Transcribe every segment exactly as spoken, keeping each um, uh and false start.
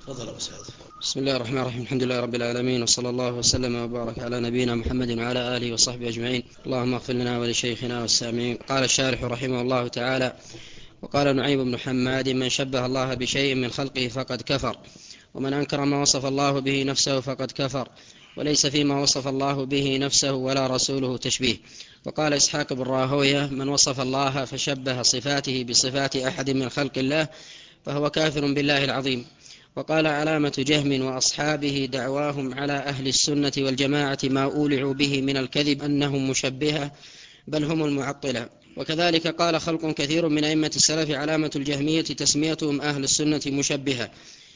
تفضل أبو سعد. بسم الله الرحمن الرحيم. الحمد لله رب العالمين، وصلى الله وسلم وبارك على نبينا محمد وعلى آله وصحبه أجمعين. اللهم اغفر لنا ولشيخنا والسامعين. قال الشارح رحمه الله تعالى: وقال نعيم بن حماد: من شبه الله بشيء من خلقه فقد كفر، ومن أنكر ما وصف الله به نفسه فقد كفر، وليس فيما وصف الله به نفسه ولا رسوله تشبيه. وقال إسحاق بن راهويه: من وصف الله فشبه صفاته بصفات أحد من خلق الله فهو كافر بالله العظيم. وقال علامة جهم وأصحابه: دعواهم على أهل السنة والجماعة ما أولعوا به من الكذب أنهم مشبهة، بل هم المعطلة. وكذلك قال خلق كثير من أئمة السلف: علامة الجهمية تسميتهم أهل السنة مشبهة،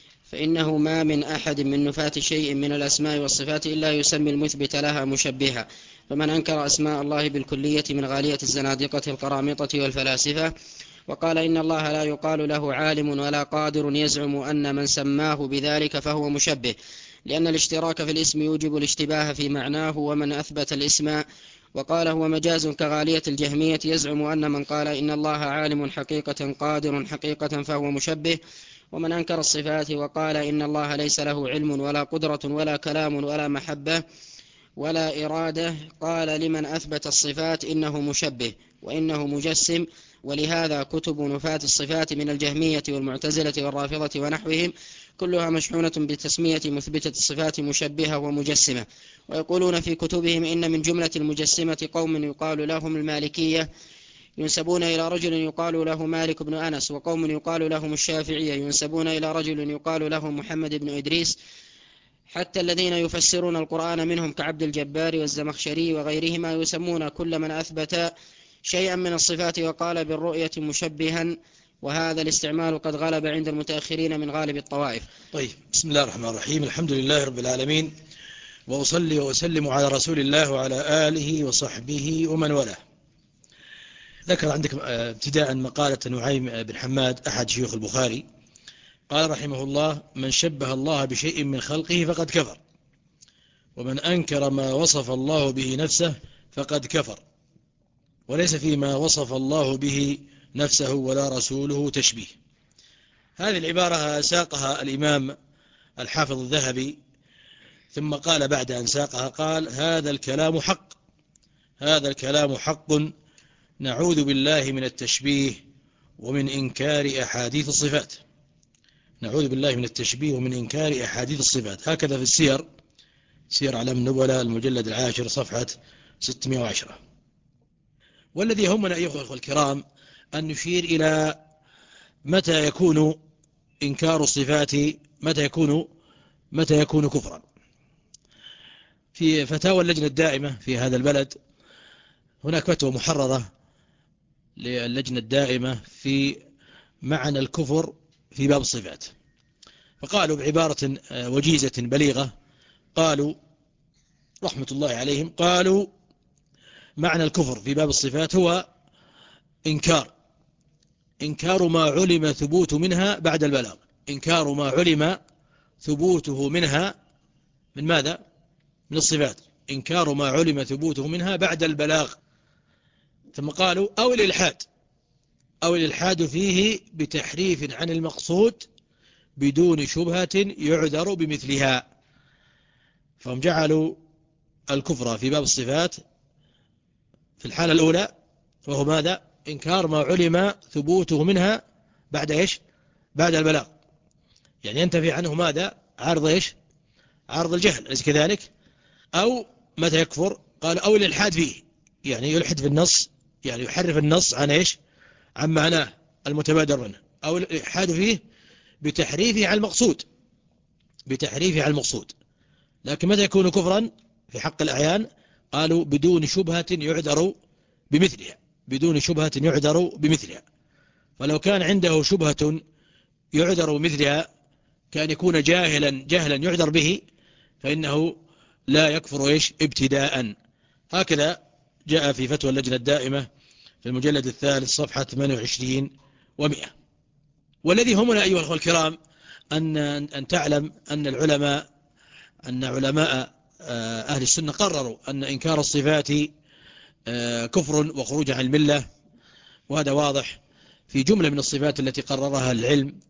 فإنه ما من أحد من نفاة شيء من الأسماء والصفات إلا يسمي المثبت لها مشبهة. فمن أنكر أسماء الله بالكلية من غالية الزنادقة القرامطة والفلاسفة، وقال إن الله لا يقال له عالم ولا قادر، يزعم أن من سماه بذلك فهو مشبه، لأن الاشتراك في الاسم يوجب الاشتباه في معناه. ومن أثبت الاسم وقال هو مجاز كغالية الجهمية، يزعم أن من قال إن الله عالم حقيقة قادر حقيقة فهو مشبه. ومن أنكر الصفات وقال إن الله ليس له علم ولا قدرة ولا كلام ولا محبة ولا إرادة، قال لمن أثبت الصفات إنه مشبه وإنه مجسم. ولهذا كتب نفاة الصفات من الجهمية والمعتزلة والرافضة ونحوهم كلها مشحونة بتسمية مثبتة الصفات مشبهة ومجسمة. ويقولون في كتبهم إن من جملة المجسمة قوم يقال لهم المالكية، ينسبون إلى رجل يقال له مالك بن أنس، وقوم يقال لهم الشافعية، ينسبون إلى رجل يقال له محمد بن إدريس. حتى الذين يفسرون القرآن منهم كعبد الجبار والزمخشري وغيرهما يسمون كل من أثبت شيئا من الصفات وقال بالرؤية مشبها، وهذا الاستعمال قد غلب عند المتأخرين من غالب الطوائف. طيب، بسم الله الرحمن الرحيم. الحمد لله رب العالمين، وأصلي وأسلم على رسول الله وعلى آله وصحبه ومن والاه. ذكر عندك ابتداء مقالة نعيم بن حماد أحد شيوخ البخاري، قال رحمه الله: من شبه الله بشيء من خلقه فقد كفر، ومن أنكر ما وصف الله به نفسه فقد كفر، وليس فيما وصف الله به نفسه ولا رسوله تشبيه. هذه العبارة ساقها الإمام الحافظ الذهبي، ثم قال بعد أن ساقها قال: هذا الكلام حق، هذا الكلام حق، نعوذ بالله من التشبيه ومن إنكار أحاديث الصفات، نعوذ بالله من التشبيه ومن إنكار أحاديث الصفات. هكذا في السير، سير أعلام النبلاء المجلد العاشر صفحة ستمائة وعشرة. والذي يهمنا أيها الأخوة الكرام أن نشير إلى متى يكون إنكار الصفات، متى يكون متى يكون كفرا. في فتاوى اللجنة الدائمة في هذا البلد هناك فتوى محررة للجنة الدائمة في معنى الكفر في باب الصفات، فقالوا بعبارة وجيزة بليغة، قالوا رحمة الله عليهم، قالوا معنى الكفر في باب الصفات هو إنكار إنكار ما علم ثبوت منها بعد البلاغ، إنكار ما علم ثبوته منها من ماذا؟ من الصفات، إنكار ما علم ثبوته منها بعد البلاغ. ثم قالوا أو الإلحاد، أو الإلحاد فيه بتحريف عن المقصود بدون شبهة يعذر بمثلها. فهم جعلوا الكفر في باب الصفات في الحالة الأولى وهو ماذا؟ إنكار ما علم ثبوته منها بعد إيش؟ بعد البلاغ، يعني ينتفي عنه ماذا؟ عارض إيش؟ عارض الجهل، أليس كذلك؟ أو متى يكفر؟ قال أو الإلحاد فيه، يعني يلحد في النص، يعني يحرف النص عن إيش؟ عن معناه المتبادر منه، أو الإلحاد فيه بتحريفه على المقصود، بتحريفه على المقصود. لكن متى يكون كفرا في حق الأعيان؟ قالوا بدون شبهة يعذر بمثلها، بدون شبهة يعذر بمثلها. فلو كان عنده شبهة يعذر بمثلها كان يكون جاهلا جهلا يعذر به، فإنه لا يكفر إيش؟ ابتداء. هكذا جاء في فتوى اللجنة الدائمة في المجلد الثالث صفحة ثمانية وعشرين ومئة. والذي همنا أيها الأخوة الكرام أن أن تعلم أن العلماء أن علماء أهل السنة قرروا أن إنكار الصفات كفر وخروج عن الملة، وهذا واضح في جملة من الصفات التي قررها العلم.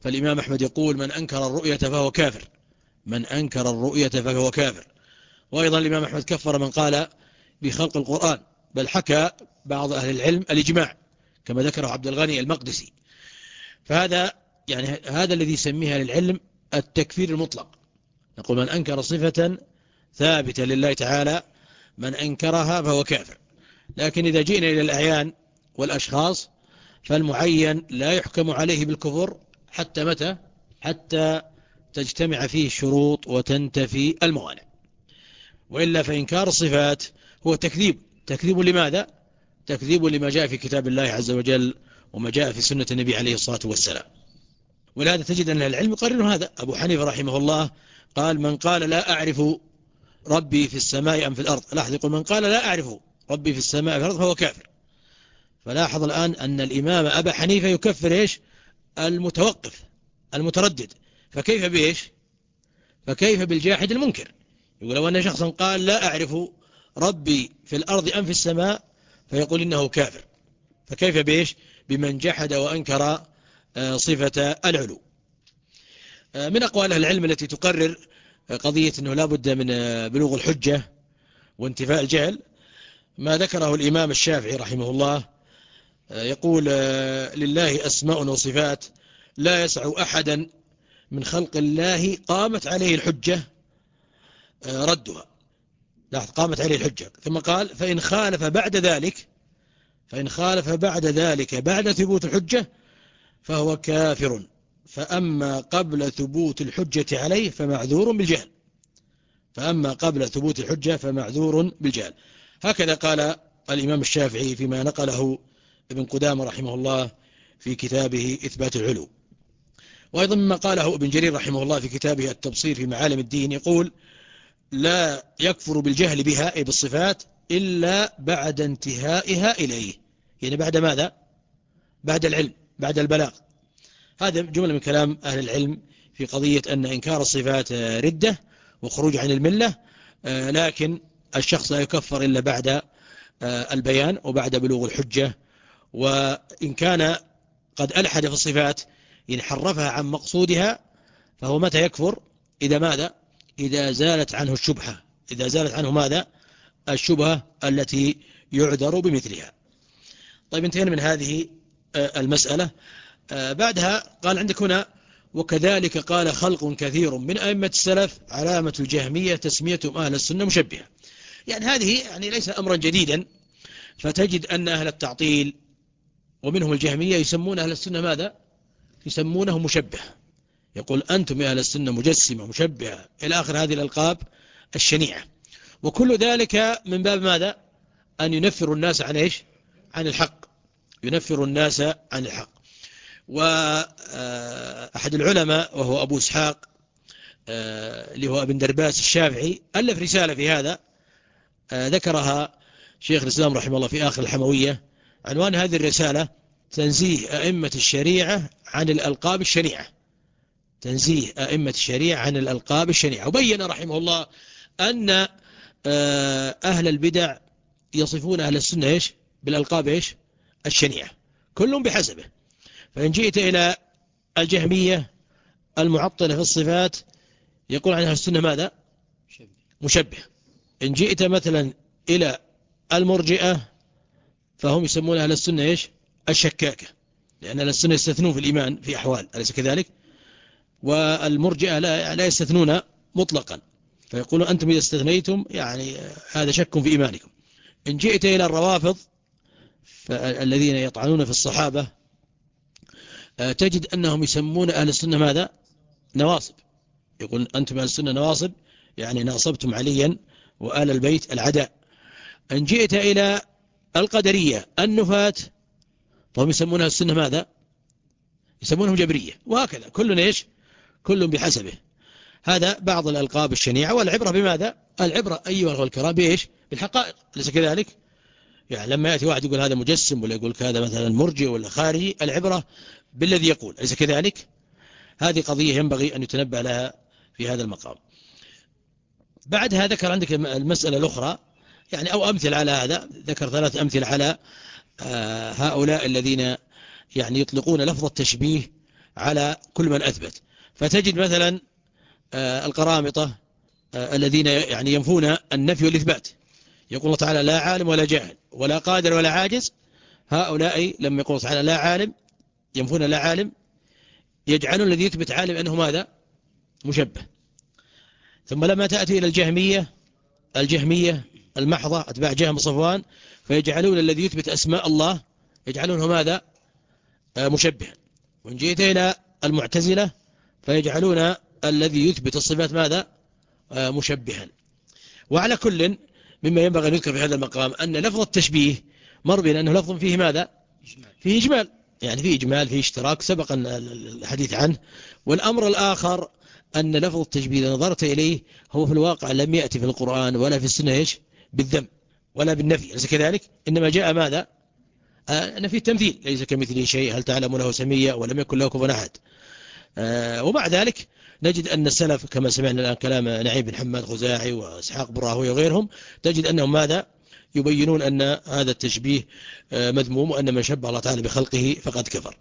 فالإمام أحمد يقول من أنكر الرؤية فهو كافر، من أنكر الرؤية فهو كافر. وأيضا الإمام أحمد كفر من قال بخلق القرآن، بل حكى بعض أهل العلم الإجماع كما ذكره عبد الغني المقدسي. فهذا يعني هذا الذي يسميها للعلم التكفير المطلق. نقول من أنكر صفة ثابتة لله تعالى من أنكرها فهو كافر. لكن إذا جئنا إلى الأعيان والأشخاص فالمعين لا يحكم عليه بالكفر حتى متى؟ حتى تجتمع فيه الشروط وتنتفي الموانع. وإلا فإنكار الصفات هو تكذيب. تكذيب لماذا؟ تكذيب لما جاء في كتاب الله عز وجل وما جاء في سنة النبي عليه الصلاة والسلام. ولهذا تجد أن العلم يقرر هذا. أبو حنيفة رحمه الله قال من قال لا أعرف ربي في السماء أم في الأرض، لاحظ يقول من قال لا أعرف ربي في السماء أم في الأرض فهو كافر. فلاحظ الآن أن الإمام أبا حنيفة يكفر إيش؟ المتوقف المتردد. فكيف بإيش؟ فكيف بالجاحد المنكر؟ يقول لو أن شخصا قال لا أعرف ربي في الأرض أم في السماء فيقول إنه كافر. فكيف بإيش؟ بمن جحد وأنكر صفة العلو. من أقوال أهل العلم التي تقرر قضية أنه لا بد من بلوغ الحجة وانتفاء الجهل ما ذكره الإمام الشافعي رحمه الله، يقول لله أسماء وصفات لا يسع أحدا من خلق الله قامت عليه الحجة ردها. لاحظ قامت عليه الحجة. ثم قال فإن خالف بعد ذلك فإن خالف بعد ذلك بعد ثبوت الحجة فهو كافر، فأما قبل ثبوت الحجة عليه فمعذور بالجهل. فأما قبل ثبوت الحجة فمعذور بالجهل. هكذا قال الإمام الشافعي فيما نقله ابن قدامة رحمه الله في كتابه إثبات العلو. وأيضا مما قاله ابن جرير رحمه الله في كتابه التبصير في معالم الدين يقول لا يكفر بالجهل بها أي بالصفات إلا بعد انتهائها إليه. يعني بعد ماذا؟ بعد العلم، بعد البلاغ. هذا جملة من كلام أهل العلم في قضية أن إنكار الصفات ردة وخروج عن الملة، لكن الشخص لا يكفر إلا بعد البيان وبعد بلوغ الحجة. وإن كان قد ألحد في الصفات إن حرفها عن مقصودها فهو متى يكفر؟ إذا ماذا؟ إذا زالت عنه الشبهة. إذا زالت عنه ماذا؟ الشبهة التي يعذر بمثلها. طيب انتهينا من هذه المسألة. بعدها قال عندك هنا وكذلك قال خلق كثير من أئمة السلف علامة الجهمية تسميتهم أهل السنة مشبهة. يعني هذه يعني ليس أمرا جديدا. فتجد أن أهل التعطيل ومنهم الجهمية يسمون أهل السنة ماذا؟ يسمونه مشبه. يقول أنتم يا أهل السنة مجسمة مشبهة إلى آخر هذه الألقاب الشنيعة. وكل ذلك من باب ماذا؟ أن ينفر الناس عن إيش؟ عن الحق. ينفر الناس عن الحق. وأحد العلماء وهو أبو إسحاق اللي هو ابن درباس الشافعي ألف رسالة في هذا ذكرها شيخ الإسلام رحمه الله في آخر الحموية. عنوان هذه الرسالة تنزيه أئمة الشريعة عن الألقاب الشنيعة. تنزيه أئمة الشريعة عن الألقاب الشنيعة. وبين رحمه الله أن أهل البدع يصفون أهل السنة إيش؟ بالألقاب إيش؟ الشنيعة، كلهم بحسبه. فإن جئت إلى الجهمية المعطلة في الصفات يقول عن أهل السنة ماذا؟ مشبه. إن جئت مثلا إلى المرجئة فهم يسمون أهل السنة إيش؟ الشكاكة، لأن أهل السنة يستثنون في الإيمان في أحوال، أليس كذلك؟ والمرجئة لا, لا يستثنون مطلقا، فيقولون أنتم إذا استثنيتم يعني هذا شك في إيمانكم. إن جئت إلى الروافض الذين يطعنون في الصحابة تجد أنهم يسمون أهل السنة ماذا؟ نواصب. يقول أنتم أهل السنة نواصب، يعني ناصبتم عليا وآل البيت العداء. إن جئت إلى القدرية النفاة فهم يسمون أهل السنة ماذا؟ يسمونهم جبرية. وهكذا كل إيش؟ كل بحسبه. هذا بعض الألقاب الشنيعة. والعبرة بماذا؟ العبرة أيها الكرام بإيش؟ بالحقائق، ليس كذلك؟ يعني لما يأتي واحد يقول هذا مجسم ولا يقول هذا مثلا مرجئ ولا خارجي، العبرة بالذي يقول، ليس كذلك؟ هذه قضية ينبغي أن يتنبه لها في هذا المقام. بعدها ذكر عندك المسألة الأخرى يعني أو أمثل على هذا. ذكر ثلاث أمثل على هؤلاء الذين يعني يطلقون لفظ التشبيه على كل من أثبت. فتجد مثلا القرامطة الذين يعني ينفون النفي والإثبات، يقول الله تعالى لا عالم ولا جاهل ولا قادر ولا عاجز. هؤلاء لما يقول تعالى لا عالم، ينفون لا عالم، يجعلون الذي يثبت عالم أنه ماذا؟ مشبه. ثم لما تأتي إلى الجهمية الجهمية المحضة أتباع جهم صفوان، فيجعلون الذي يثبت أسماء الله يجعلونه ماذا؟ مشبها. وإن جئت إلى المعتزلة فيجعلون الذي يثبت الصفات ماذا؟ مشبها. وعلى كل مما ينبغي أن يذكر في هذا المقام أن لفظ التشبيه مر بنا أنه لفظ فيه ماذا؟ فيه إجمال، يعني فيه إجمال، فيه اشتراك سبق الحديث عنه. والأمر الآخر أن لفظ التشبيه إذا نظرت إليه هو في الواقع لم يأتي في القرآن ولا في السنة إيش بالذم ولا بالنفي، أليس كذلك؟ إنما جاء ماذا؟ آه نفي التمثيل، ليس كمثله شيء، هل تعلم له سميا، ولم يكن له كفوا أحد. آه ومع ذلك نجد أن السلف كما سمعنا الآن كلام نعيم بن حماد خزاعي وإسحاق بن راهويه وغيرهم، تجد أنهم ماذا؟ يبينون أن هذا التشبيه مذموم، وأن من شبه الله تعالى بخلقه فقد كفر.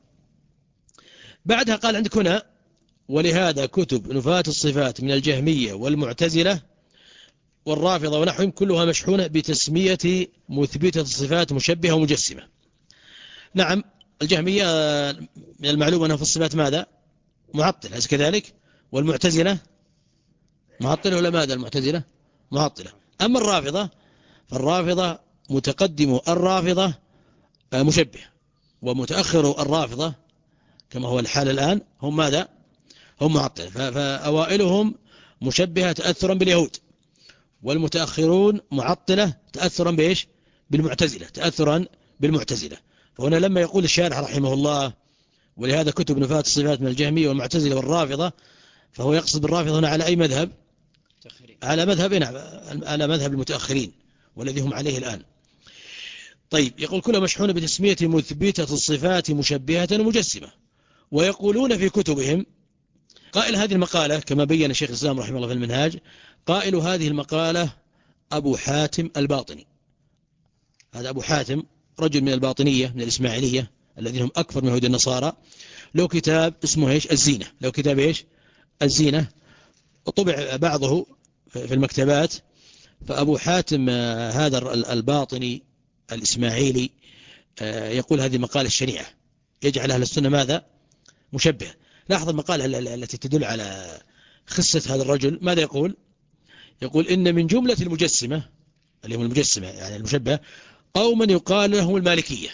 بعدها قال عندك هنا ولهذا كتب نفاة الصفات من الجهمية والمعتزلة والرافضة ونحوهم كلها مشحونة بتسمية مثبتة الصفات مشبهة ومجسمة. نعم الجهمية من المعلوم أنها في الصفات ماذا؟ معطلة، أليس كذلك؟ والمعتزلة معطلة ولا ماذا؟ المعتزلة معطلة. أما الرافضة فالرافضة متقدم الرافضة مشبه، ومتأخر الرافضة كما هو الحال الآن هم ماذا؟ هم معطلة. فأوائلهم مشبهة تأثرا باليهود، والمتأخرون معطلة تأثرا بإيش؟ بالمعتزلة، تأثرا بالمعتزلة. فهنا لما يقول الشارح رحمه الله ولهذا كتب نفاة الصفات من الجهمية والمعتزلة والرافضة، فهو يقصد بالرافضة هنا على أي مذهب؟ على مذهب نعم، على مذهب المتأخرين والذي هم عليه الآن. طيب يقول كلها مشحونة بتسمية مثبتة الصفات مشبهة ومجسمة. ويقولون في كتبهم قائل هذه المقالة كما بين الشيخ الإسلام رحمه الله في المنهاج، قائل هذه المقالة أبو حاتم الباطني. هذا أبو حاتم رجل من الباطنية من الإسماعيلية الذين هم أكثر من يهود النصارى، له كتاب اسمه إيش؟ الزينة، له كتاب إيش؟ الزينة، وطبع بعضه في المكتبات. فأبو حاتم هذا الباطني الإسماعيلي يقول هذه المقالة الشنيعة، يجعل أهل السنة ماذا؟ مشبه. لاحظ المقالة التي تدل على خصة هذا الرجل، ماذا يقول؟ يقول إن من جملة المجسمة اللي هم المجسمة يعني المشبه قوما يقال لهم المالكية،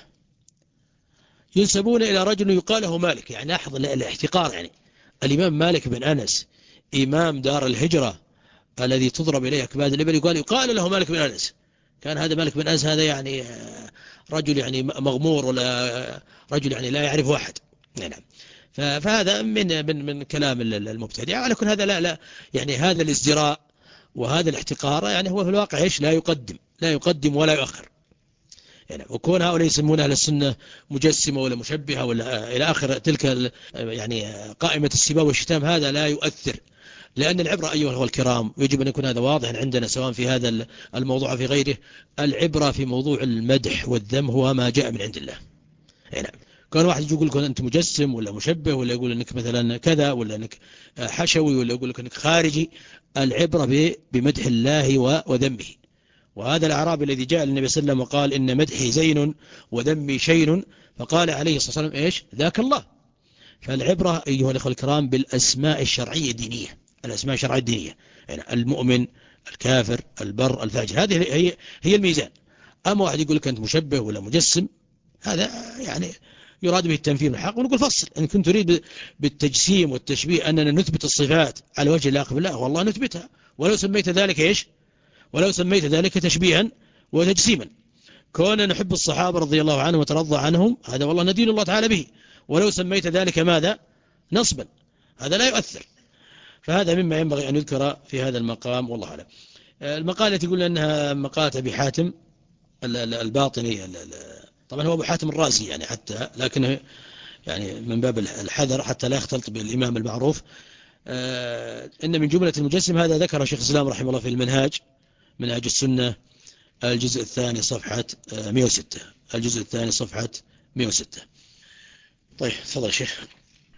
ينسبون إلى رجل يقال له مالك. يعني لاحظ الاحتقار، يعني الإمام مالك بن أنس إمام دار الهجرة الذي تضرب إليه أكباد الإبل يقال يقال له مالك بن أنس. كان هذا مالك بن أنس هذا يعني رجل يعني مغمور، ولا رجل يعني لا يعرف واحد. نعم. فهذا من من من كلام المبتدع. على كل هذا لا لا يعني هذا الازدراء وهذا الاحتقار يعني هو في الواقع ايش؟ لا يقدم لا يقدم ولا يؤخر. يعني وكون هؤلاء يسمون أهل السنة مجسمة ولا مشبهة ولا إلى آخر تلك يعني قائمة السباب والشتام، هذا لا يؤثر. لأن العبرة أيها الكرام يجب أن يكون هذا واضحا عندنا سواء في هذا الموضوع في غيره. العبرة في موضوع المدح والذم هو ما جاء من عند الله. نعم. كان واحد يقول لك أنت مجسم ولا مشبه، ولا يقول أنك مثلا كذا، ولا أنك حشوي، ولا يقول لك أنك خارجي. العبرة بمدح الله وذمه. وهذا الأعرابي الذي جاء للنبي صلى الله عليه وسلم وقال إن مدحي زين وذمي شين، فقال عليه الصلاة والسلام إيش؟ ذاك الله. فالعبرة أيها الأخوة الكرام بالأسماء الشرعية الدينية، الأسماء الشرعية الدينية، يعني المؤمن، الكافر، البر، الفاجر، هذه هي هي الميزان. أما واحد يقول لك أنت مشبه ولا مجسم، هذا يعني يراد به التنفير الحق. ونقول فصل إن كنت تريد بالتجسيم والتشبيه أننا نثبت الصفات على وجه اللائق بالله، والله نثبتها، ولو سميت ذلك إيش؟ ولو سميت ذلك تشبيها وتجسيما. كون نحب الصحابة رضي الله عنهم وترضى عنهم، هذا والله ندين الله تعالى به، ولو سميت ذلك ماذا؟ نصبا، هذا لا يؤثر. فهذا مما ينبغي أن يذكر في هذا المقام، والله أعلم. المقالة تقول أنها مقالة أبي حاتم الباطني، طبعا هو أبو حاتم الرازي يعني حتى، لكنه يعني من باب الحذر حتى لا يختلط بالإمام المعروف. إن من جملة المجسم هذا ذكر شيخ الإسلام رحمه الله في المنهاج، منهاج السنة الجزء الثاني صفحة مئة وستة، الجزء الثاني صفحة مئة وستة. طيب تفضل شيخ.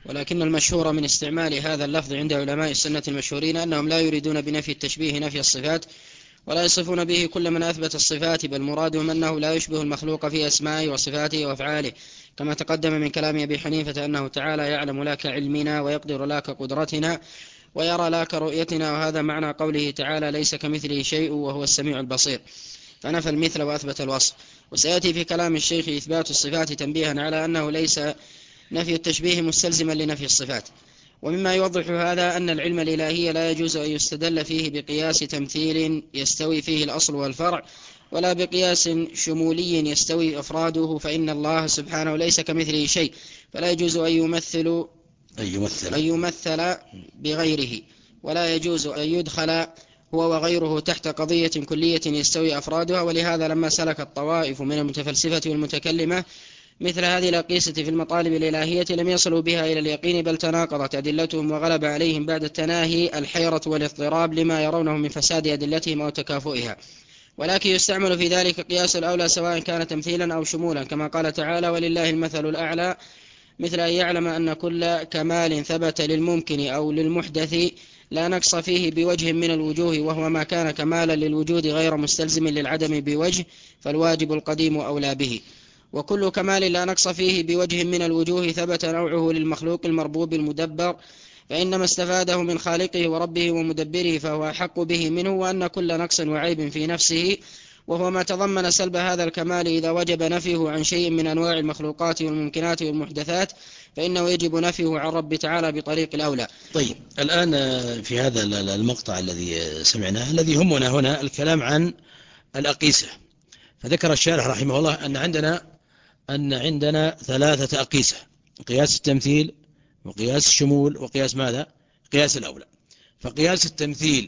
ولكن المشهور من استعمال هذا اللفظ عند علماء السنة المشهورين أنهم لا يريدون بنفي التشبيه نفي الصفات، ولا يصفون به كل من أثبت الصفات، بل مرادهم أنه لا يشبه المخلوق في أسمائه وصفاته وأفعاله، كما تقدم من كلام أبي حنيفة أنه تعالى يعلم لا كعلمنا ويقدر لا كقدرتنا ويرى لا كرؤيتنا، وهذا معنى قوله تعالى ليس كمثله شيء وهو السميع البصير، فنفى المثل وأثبت الوصف. وسيأتي في كلام الشيخ إثبات الصفات تنبيها على أنه ليس نفي التشبيه مستلزما لنفي الصفات. ومما يوضح هذا أن العلم الإلهي لا يجوز أن يستدل فيه بقياس تمثيل يستوي فيه الأصل والفرع، ولا بقياس شمولي يستوي أفراده، فإن الله سبحانه ليس كمثله شيء، فلا يجوز أن يمثل أن يمثل, أن يمثل بغيره، ولا يجوز أن يدخل هو وغيره تحت قضية كلية يستوي أفرادها. ولهذا لما سلك الطوائف من المتفلسفة والمتكلمة مثل هذه الأقيسة في المطالب الإلهية لم يصلوا بها إلى اليقين، بل تناقضت أدلتهم وغلب عليهم بعد التناهي الحيرة والاضطراب لما يرونه من فساد أدلتهم أو تكافؤها. ولكن يستعمل في ذلك قياس الأولى سواء كان تمثيلا أو شمولا، كما قال تعالى ولله المثل الأعلى، مثل أن يعلم أن كل كمال ثبت للممكن أو للمحدث لا نقص فيه بوجه من الوجوه، وهو ما كان كمالا للوجود غير مستلزم للعدم بوجه، فالواجب القديم أولى به. وكل كمال لا نقص فيه بوجه من الوجوه ثبت نوعه للمخلوق المربوب المدبر، فإنما استفاده من خالقه وربه ومدبره فهو أحق به منه، وأن كل نقص وعيب في نفسه وهو ما تضمن سلب هذا الكمال إذا وجب نفيه عن شيء من أنواع المخلوقات والممكنات والمحدثات فإنه يجب نفيه عن رب تعالى بطريق الأولى. طيب الآن في هذا المقطع الذي سمعناه الذي همنا هنا الكلام عن الأقيسة، فذكر الشارح رحمه الله أن عندنا أن عندنا ثلاثة أقيسة: قياس التمثيل وقياس الشمول وقياس ماذا؟ قياس الأولى. فقياس التمثيل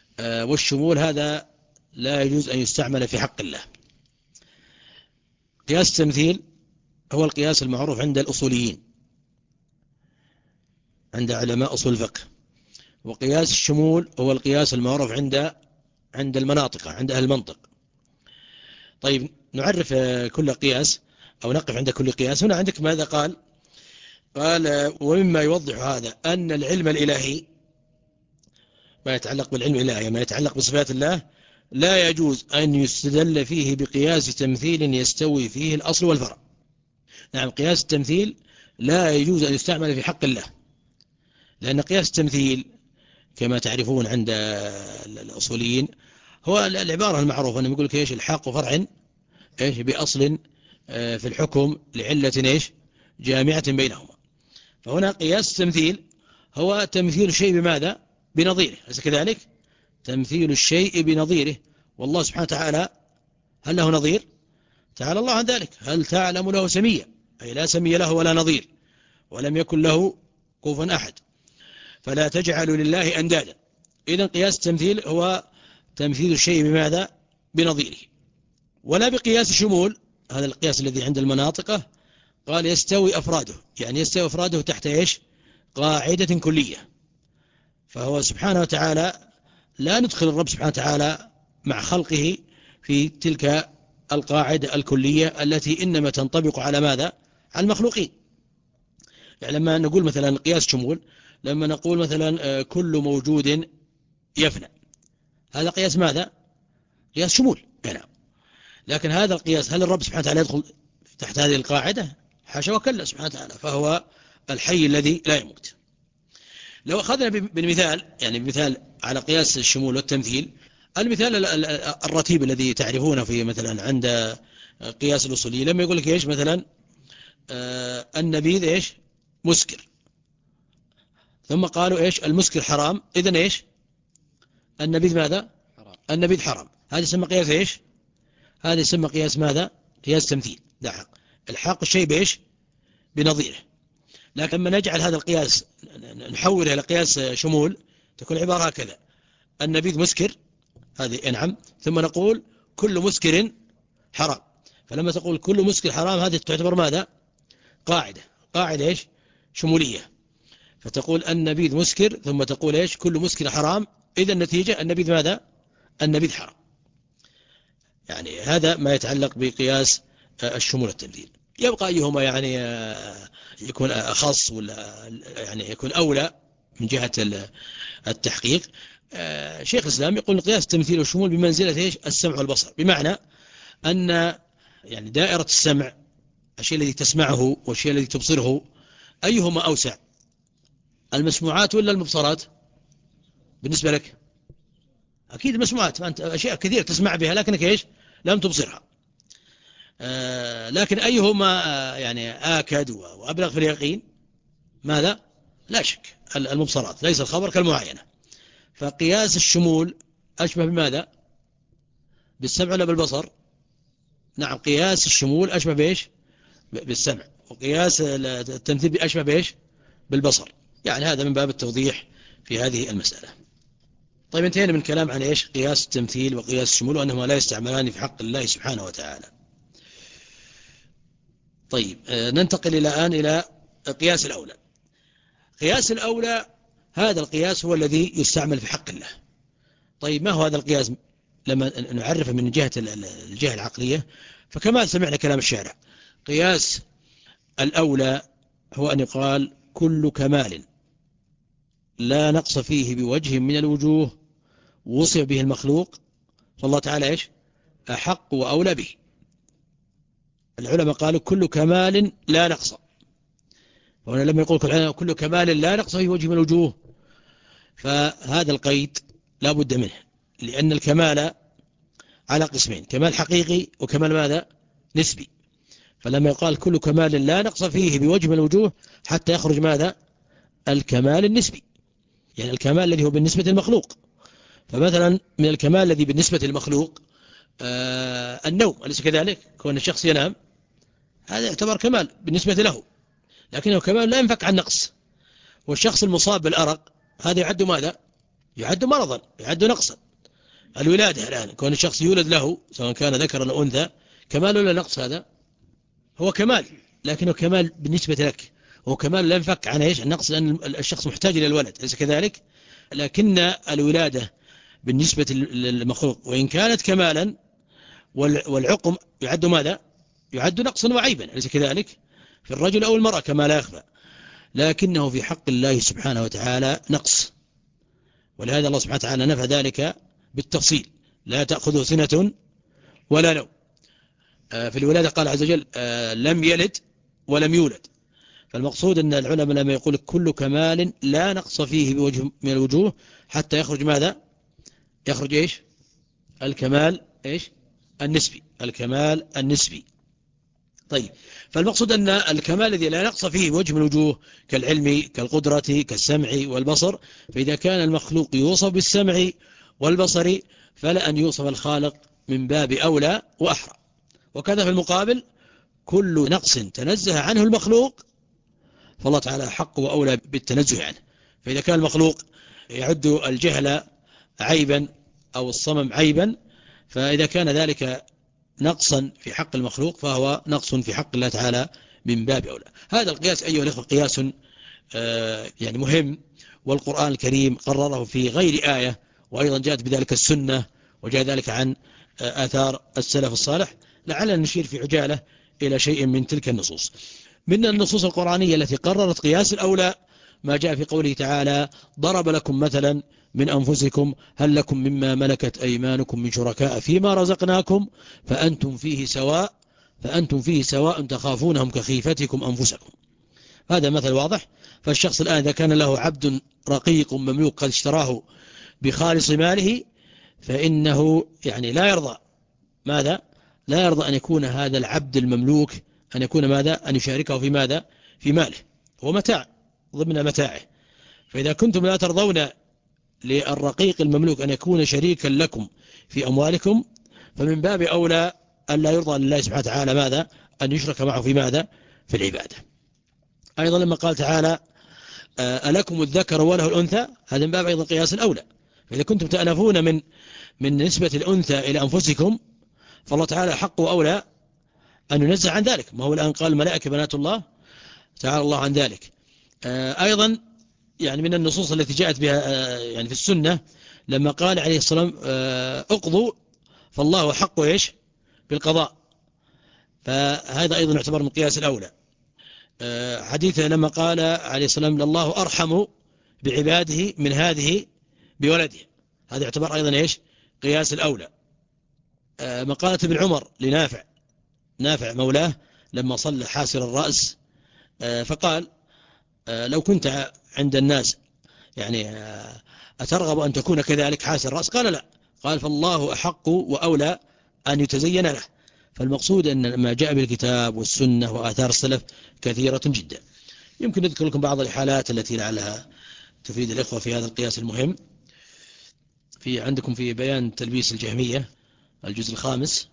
والشمول هذا لا يجوز أن يستعمل في حق الله. قياس التمثيل هو القياس المعروف عند الأصوليين عند علماء أصول الفقه، وقياس الشمول هو القياس المعروف عند عند المناطق عند أهل المنطق. طيب نعرف كل قياس أو نقف عند كل قياس. هنا عندك ماذا قال؟ قال ومما يوضح هذا أن العلم الإلهي ما يتعلق بالعلم الإلهي ما يتعلق بصفات الله لا يجوز أن يستدل فيه بقياس تمثيل يستوي فيه الأصل والفرع. نعم، قياس التمثيل لا يجوز أن يستعمل في حق الله، لأن قياس التمثيل كما تعرفون عند الأصوليين هو العبارة المعروفة أنه يقول لك إيش الحاق فرع إيش بأصل في الحكم لعلة إيش جامعة بينهما. فهنا قياس التمثيل هو تمثيل الشيء بماذا؟ بنظيره، أليس كذلك؟ تمثيل الشيء بنظيره. والله سبحانه وتعالى هل له نظير؟ تعالى الله عن ذلك. هل تعلم له سميا؟ أي لا سمي له ولا نظير، ولم يكن له كفوا أحد، فلا تجعلوا لله أندادا. إذن قياس التمثيل هو تمثيل الشيء بماذا؟ بنظيره. ولا بقياس الشمول، هذا القياس الذي عند المناطقة، قال يستوي أفراده، يعني يستوي أفراده تحت إيش؟ قاعدة كلية. فهو سبحانه وتعالى لا ندخل الرب سبحانه وتعالى مع خلقه في تلك القاعدة الكلية التي إنما تنطبق على ماذا؟ على المخلوقين. يعني لما نقول مثلا قياس شمول، لما نقول مثلا كل موجود يفنى، هذا قياس ماذا؟ قياس شمول. نعم. لكن هذا القياس هل الرب سبحانه وتعالى يدخل تحت هذه القاعدة؟ حاشا وكلا سبحانه وتعالى، فهو الحي الذي لا يموت. لو أخذنا بالمثال يعني بمثال على قياس الشمول والتمثيل، المثال الرتيب الذي تعرفونه في مثلا عند قياس الأصولي لما يقول لك إيش مثلا آه النبيذ إيش مسكر، ثم قالوا إيش المسكر حرام، إذن إيش النبيذ ماذا؟ حرام. النبيذ حرام. هذا يسمى قياس إيش؟ هذا يسمى قياس ماذا؟ قياس تمثيل. لاحق الحاق الشيء بإيش؟ بنظيره. لكن لما نجعل هذا القياس نحوله إلى قياس شمول تكون عبارة هكذا: النبيذ مسكر، هذه نعم، ثم نقول كل مسكر حرام. فلما تقول كل مسكر حرام هذه تعتبر ماذا؟ قاعدة قاعدة إيش؟ شمولية. فتقول النبيذ مسكر ثم تقول إيش؟ كل مسكر حرام، إذا النتيجة النبيذ ماذا؟ النبيذ حرام. يعني هذا ما يتعلق بقياس الشمول والتمثيل. يبقى أيهما يعني يكون أخص ولا يعني يكون أولى من جهة التحقيق. شيخ الإسلام يقول قياس التمثيل والشمول بمنزلة إيش؟ السمع والبصر، بمعنى أن يعني دائرة السمع، الشيء الذي تسمعه والشيء الذي تبصره، أيهما أوسع، المسموعات ولا المبصرات بالنسبة لك؟ أكيد المسموعات، أنت أشياء كثير تسمع بها لكنك إيش؟ لم تبصرها. آه لكن أيهما آه يعني آكد وأبلغ في اليقين؟ ماذا؟ لا شك المبصرات، ليس الخبر كالمعاينة. فقياس الشمول أشبه بماذا؟ بالسمع ولا بالبصر؟ نعم، قياس الشمول أشبه بإيش؟ بالسمع. وقياس التمثيل أشبه بإيش؟ بالبصر. يعني هذا من باب التوضيح في هذه المسألة. طيب انتهينا من الكلام عن إيش؟ قياس التمثيل وقياس الشمول، وأنهما لا يستعملان في حق الله سبحانه وتعالى. طيب ننتقل إلى الآن إلى قياس الأولى. قياس الأولى هذا القياس هو الذي يستعمل في حق الله. طيب ما هو هذا القياس؟ لما نعرفه من جهة الجهة العقلية، فكما سمعنا كلام الشارع، قياس الأولى هو أن يقال كل كمال لا نقص فيه بوجه من الوجوه وصف به المخلوق فالله تعالى إيش؟ أحق وأولى به. العلماء قالوا كل كمال لا نقص، وهنا لما يقول كل كمال لا نقص فيه بوجه من الوجوه، فهذا القيد لا بد منه، لأن الكمال على قسمين، كمال حقيقي وكمال ماذا؟ نسبي. فلما يقال كل كمال لا نقص فيه بوجه من الوجوه حتى يخرج ماذا؟ الكمال النسبي، يعني الكمال الذي هو بالنسبة للمخلوق. فمثلا من الكمال الذي بالنسبة للمخلوق آه النوم، أليس كذلك؟ كون الشخص ينام هذا يعتبر كمال بالنسبة له، لكنه كمال لا ينفك عن نقص. والشخص المصاب بالأرق هذا يعد ماذا؟ يعد مرضا، يعد نقصا. الولادة الآن كون الشخص يولد له سواء كان ذكرا أو أنثى، كمال ولا نقص؟ هذا هو كمال، لكنه كمال بالنسبة لك، هو كمال لا ينفك عن إيش؟ النقص، لأن الشخص محتاج إلى الولد، أليس كذلك؟ لكن الولادة بالنسبة للمخلوق وإن كانت كمالا، والعقم يعد ماذا؟ يعد نقصا وعيبا، أليس كذلك؟ في الرجل أو المرأة كما لا يخفى، لكنه في حق الله سبحانه وتعالى نقص. ولهذا الله سبحانه وتعالى نفى ذلك بالتفصيل، لا تأخذه سنة ولا نوم. في الولادة قال عز وجل لم يلد ولم يولد. فالمقصود أن العلماء لما يقول كل كمال لا نقص فيه بوجه من الوجوه حتى يخرج ماذا؟ يخرج إيش؟ الكمال إيش؟ النسبي، الكمال النسبي. طيب، فالمقصود أن الكمال الذي لا نقص فيه بوجه من الوجوه كالعلم كالقدرة كالسمع والبصر، فإذا كان المخلوق يوصف بالسمع والبصر فلا أن يوصف الخالق من باب أولى وأحرى. وكذا في المقابل كل نقص تنزه عنه المخلوق فالله تعالى حق وأولى بالتنزه عنه. فإذا كان المخلوق يعد الجهل عيبا أو الصمم عيبا، فإذا كان ذلك نقصا في حق المخلوق فهو نقص في حق الله تعالى من باب أولى. هذا القياس أيها الأخوة قياس يعني مهم، والقرآن الكريم قرره في غير آية، وأيضا جاءت بذلك السنة، وجاء ذلك عن آثار السلف الصالح. لعلنا نشير في عجالة إلى شيء من تلك النصوص. من النصوص القرآنية التي قررت قياس الأولى ما جاء في قوله تعالى ضرب لكم مثلا من أنفسكم هل لكم مما ملكت أيمانكم من شركاء فيما رزقناكم فأنتم فيه سواء فأنتم فيه سواء تخافونهم كخيفتكم أنفسكم. هذا مثل واضح. فالشخص الآن إذا كان له عبد رقيق مملوك قد اشتراه بخالص ماله، فإنه يعني لا يرضى ماذا؟ لا يرضى أن يكون هذا العبد المملوك أن يكون ماذا؟ أن يشاركه في ماذا؟ في ماله، هو متاع ضمن متاعه. فإذا كنتم لا ترضون للرقيق المملوك أن يكون شريكا لكم في أموالكم، فمن باب أولى أن لا يرضى لله سبحانه وتعالى ماذا؟ أن يشرك معه في ماذا؟ في العبادة. أيضا لما قال تعالى ألكم الذكر وله الأنثى، هذا من باب أيضا قياس الأولى. فإذا كنتم تأنفون من من نسبة الأنثى إلى أنفسكم فالله تعالى حق وأولى أن ينزه عن ذلك. ما هو الآن قال الملائكة بنات الله، تعالى الله عن ذلك. أيضا يعني من النصوص التي جاءت بها يعني في السنة لما قال عليه الصلاة والسلام اقضوا فالله حق إيش؟ بالقضاء. فهذا أيضا يعتبر من قياس الأولى. حديثه لما قال عليه السلام الله أرحم بعباده من هذه بولده، هذا يعتبر أيضا إيش؟ قياس الأولى. مقالة ابن عمر لنافع، نافع مولاه لما صلى حاسر الرأس فقال لو كنت عند الناس يعني أترغب أن تكون كذلك حاسر الرأس؟ قال لا، قال فالله أحق وأولى أن يتزين له. فالمقصود أن ما جاء بالكتاب والسنة وآثار السلف كثيرة جدا. يمكن نذكر لكم بعض الحالات التي لعلها تفيد الإخوة في هذا القياس المهم. في عندكم في بيان تلبيس الجهمية الجزء الخامس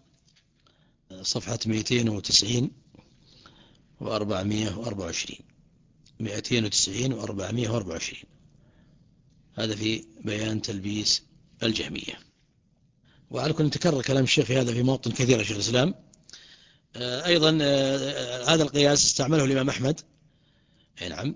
صفحة مئتين وتسعين وأربعمائة وأربعة وعشرين، مئتين وتسعين وأربعمائة وأربعة وعشرين، هذا في بيان تلبيس الجهمية. وعلى كل تكرر كلام الشيخ في هذا في مواطن كثيرة شيخ الإسلام. أيضا هذا القياس استعمله الإمام أحمد، نعم،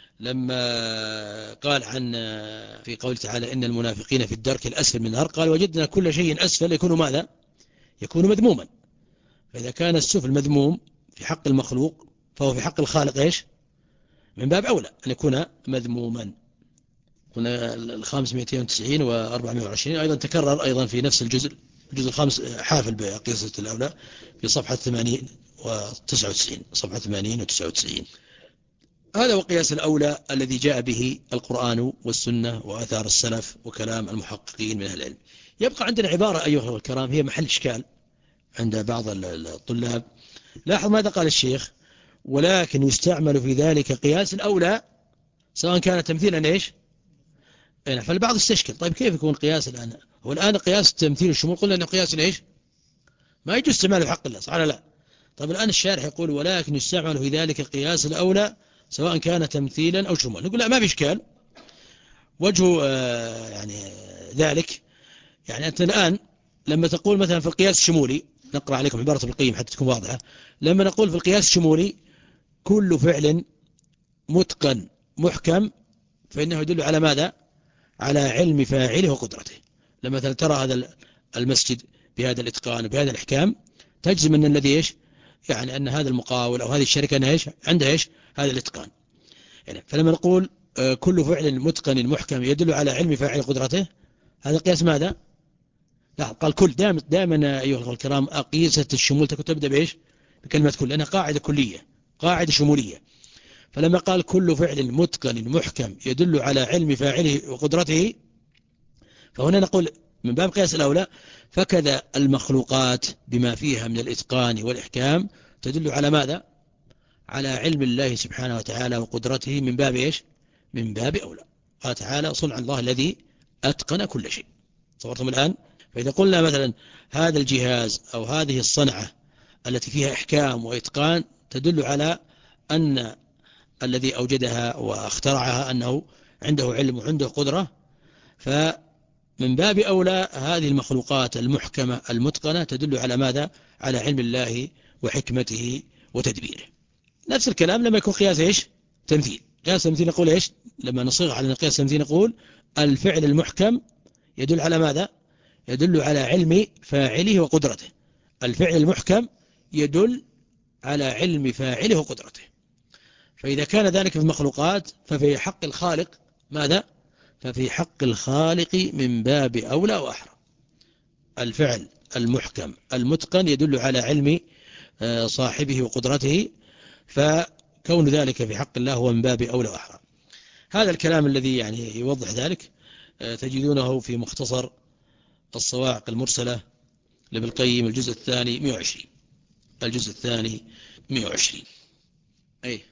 لما قال عن في قول تعالى إن المنافقين في الدرك الأسفل من النار، قال وجدنا كل شيء أسفل يكون ماذا؟ يكون مذموما. فإذا كان السفل مذموم في حق المخلوق فهو في حق الخالق إيش؟ من باب أولى أن يكون مذموما. هنا الخامس مئتين وتسعين وأربعمائة وعشرين أيضا تكرر أيضا في نفس الجزء، الجزء الخامس حافل بقياسة الأولى في صفحة ثمانين وتسعة وتسعين، صفحة ثمانين وتسعة وتسعين. هذا هو قياس الأولى الذي جاء به القرآن والسنة وآثار السلف وكلام المحققين من أهل العلم. يبقى عندنا عبارة أيها الكرام هي محل إشكال عند بعض الطلاب. لاحظ ماذا قال الشيخ: ولكن يستعمل في ذلك قياس الأولى سواء كان تمثيلا إيش؟ فالبعض استشكل، طيب كيف يكون قياس الآن؟ هو الآن قياس التمثيل والشمول قلنا أنه قياس إيش؟ ما يجوز استعماله في حق الله، صح ولا لا؟ طيب الآن الشارح يقول ولكن يستعمل في ذلك قياس الأولى سواء كان تمثيلا أو شمولا. نقول لا، ما في إشكال. وجه آه يعني ذلك يعني أنت الآن لما تقول مثلا في القياس الشمولي، نقرأ عليكم عبارة ابن القيم حتى تكون واضحة. لما نقول في القياس الشمولي كل فعل متقن محكم فإنه يدل على ماذا؟ على علم فاعله وقدرته. لما مثلا ترى هذا المسجد بهذا الإتقان وبهذا الإحكام تجزم أن الذي إيش؟ يعني أن هذا المقاول أو هذه الشركة أنها إيش؟ عندها إيش؟ هذا الإتقان. يعني فلما نقول كل فعل متقن محكم يدل على علم فاعله وقدرته، هذا قياس ماذا؟ لا، قال كل. دائما دائما أيها الكرام قياسة الشمول تبدأ بإيش؟ بكلمة كل، لأنها قاعدة كلية، قاعدة شمولية. فلما قال كل فعل متقن محكم يدل على علم فاعله وقدرته، فهنا نقول من باب قياس الأولى فكذا المخلوقات بما فيها من الإتقان والإحكام تدل على ماذا؟ على علم الله سبحانه وتعالى وقدرته من باب إيش؟ من باب أولى. قال تعالى صنع الله الذي أتقن كل شيء. صورتم الآن؟ فإذا قلنا مثلا هذا الجهاز أو هذه الصنعة التي فيها إحكام وإتقان تدل على أن الذي أوجدها واخترعها أنه عنده علم وعنده قدرة، فمن باب أولى هذه المخلوقات المحكمة المتقنة تدل على ماذا؟ على علم الله وحكمته وتدبيره. نفس الكلام لما يكون قياس إيش؟ تمثيل. قياس تمثيل نقول إيش؟ لما نصيغ على قياس تمثيل نقول الفعل المحكم يدل على ماذا؟ يدل على علم فاعله وقدرته. الفعل المحكم يدل على علم فاعله وقدرته. فإذا كان ذلك في المخلوقات ففي حق الخالق ماذا؟ ففي حق الخالق من باب أولى وأحرى. الفعل المحكم المتقن يدل على علم صاحبه وقدرته، فكون ذلك في حق الله هو من باب أولى وأحرى. هذا الكلام الذي يعني يوضح ذلك تجدونه في مختصر الصواعق المرسلة لابن القيم الجزء الثاني مئة وعشرين، الجزء الثاني مئة وعشرين. أي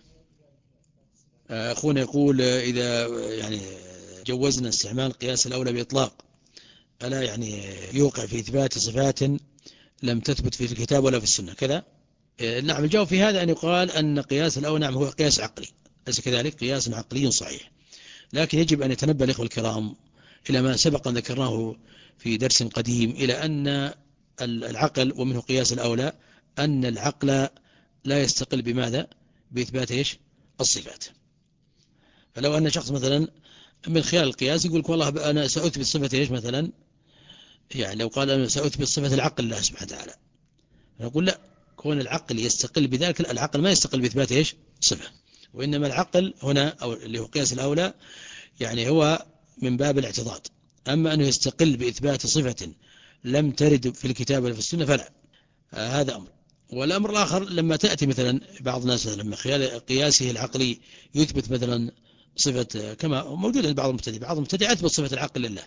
أخونا يقول إذا يعني جوزنا استعمال قياس الأولى بإطلاق ألا يعني يوقع في إثبات صفات لم تثبت في الكتاب ولا في السنة كذا؟ نعم، الجواب في هذا أن يقال أن قياس الأولى نعم هو قياس عقلي، ليس كذلك؟ قياس عقلي صحيح. لكن يجب أن يتنبه الإخوة الكرام إلى ما سبق أن ذكرناه في درس قديم، إلى أن العقل ومنه قياس الأولى أن العقل لا يستقل بماذا؟ بإثبات إيش؟ الصفات. فلو أن شخص مثلا من خلال القياس يقول لك والله أنا سأثبت صفة إيش مثلا، يعني لو قال أنا سأثبت صفة العقل لله سبحانه وتعالى، نقول لا، كون العقل يستقل بذلك، العقل ما يستقل بإثبات إيش صفة، وإنما العقل هنا أو اللي هو قياس الأولى يعني هو من باب الاعتضاد. أما أنه يستقل بإثبات صفة لم ترد في الكتاب ولا في السنة فلا، آه هذا أمر. والأمر الآخر لما تأتي مثلا بعض الناس لما خلال قياسه العقلي يثبت مثلا صفة كما موجود عند بعض المبتدئين، بعض المبتدئين أثبت صفة العقل لله،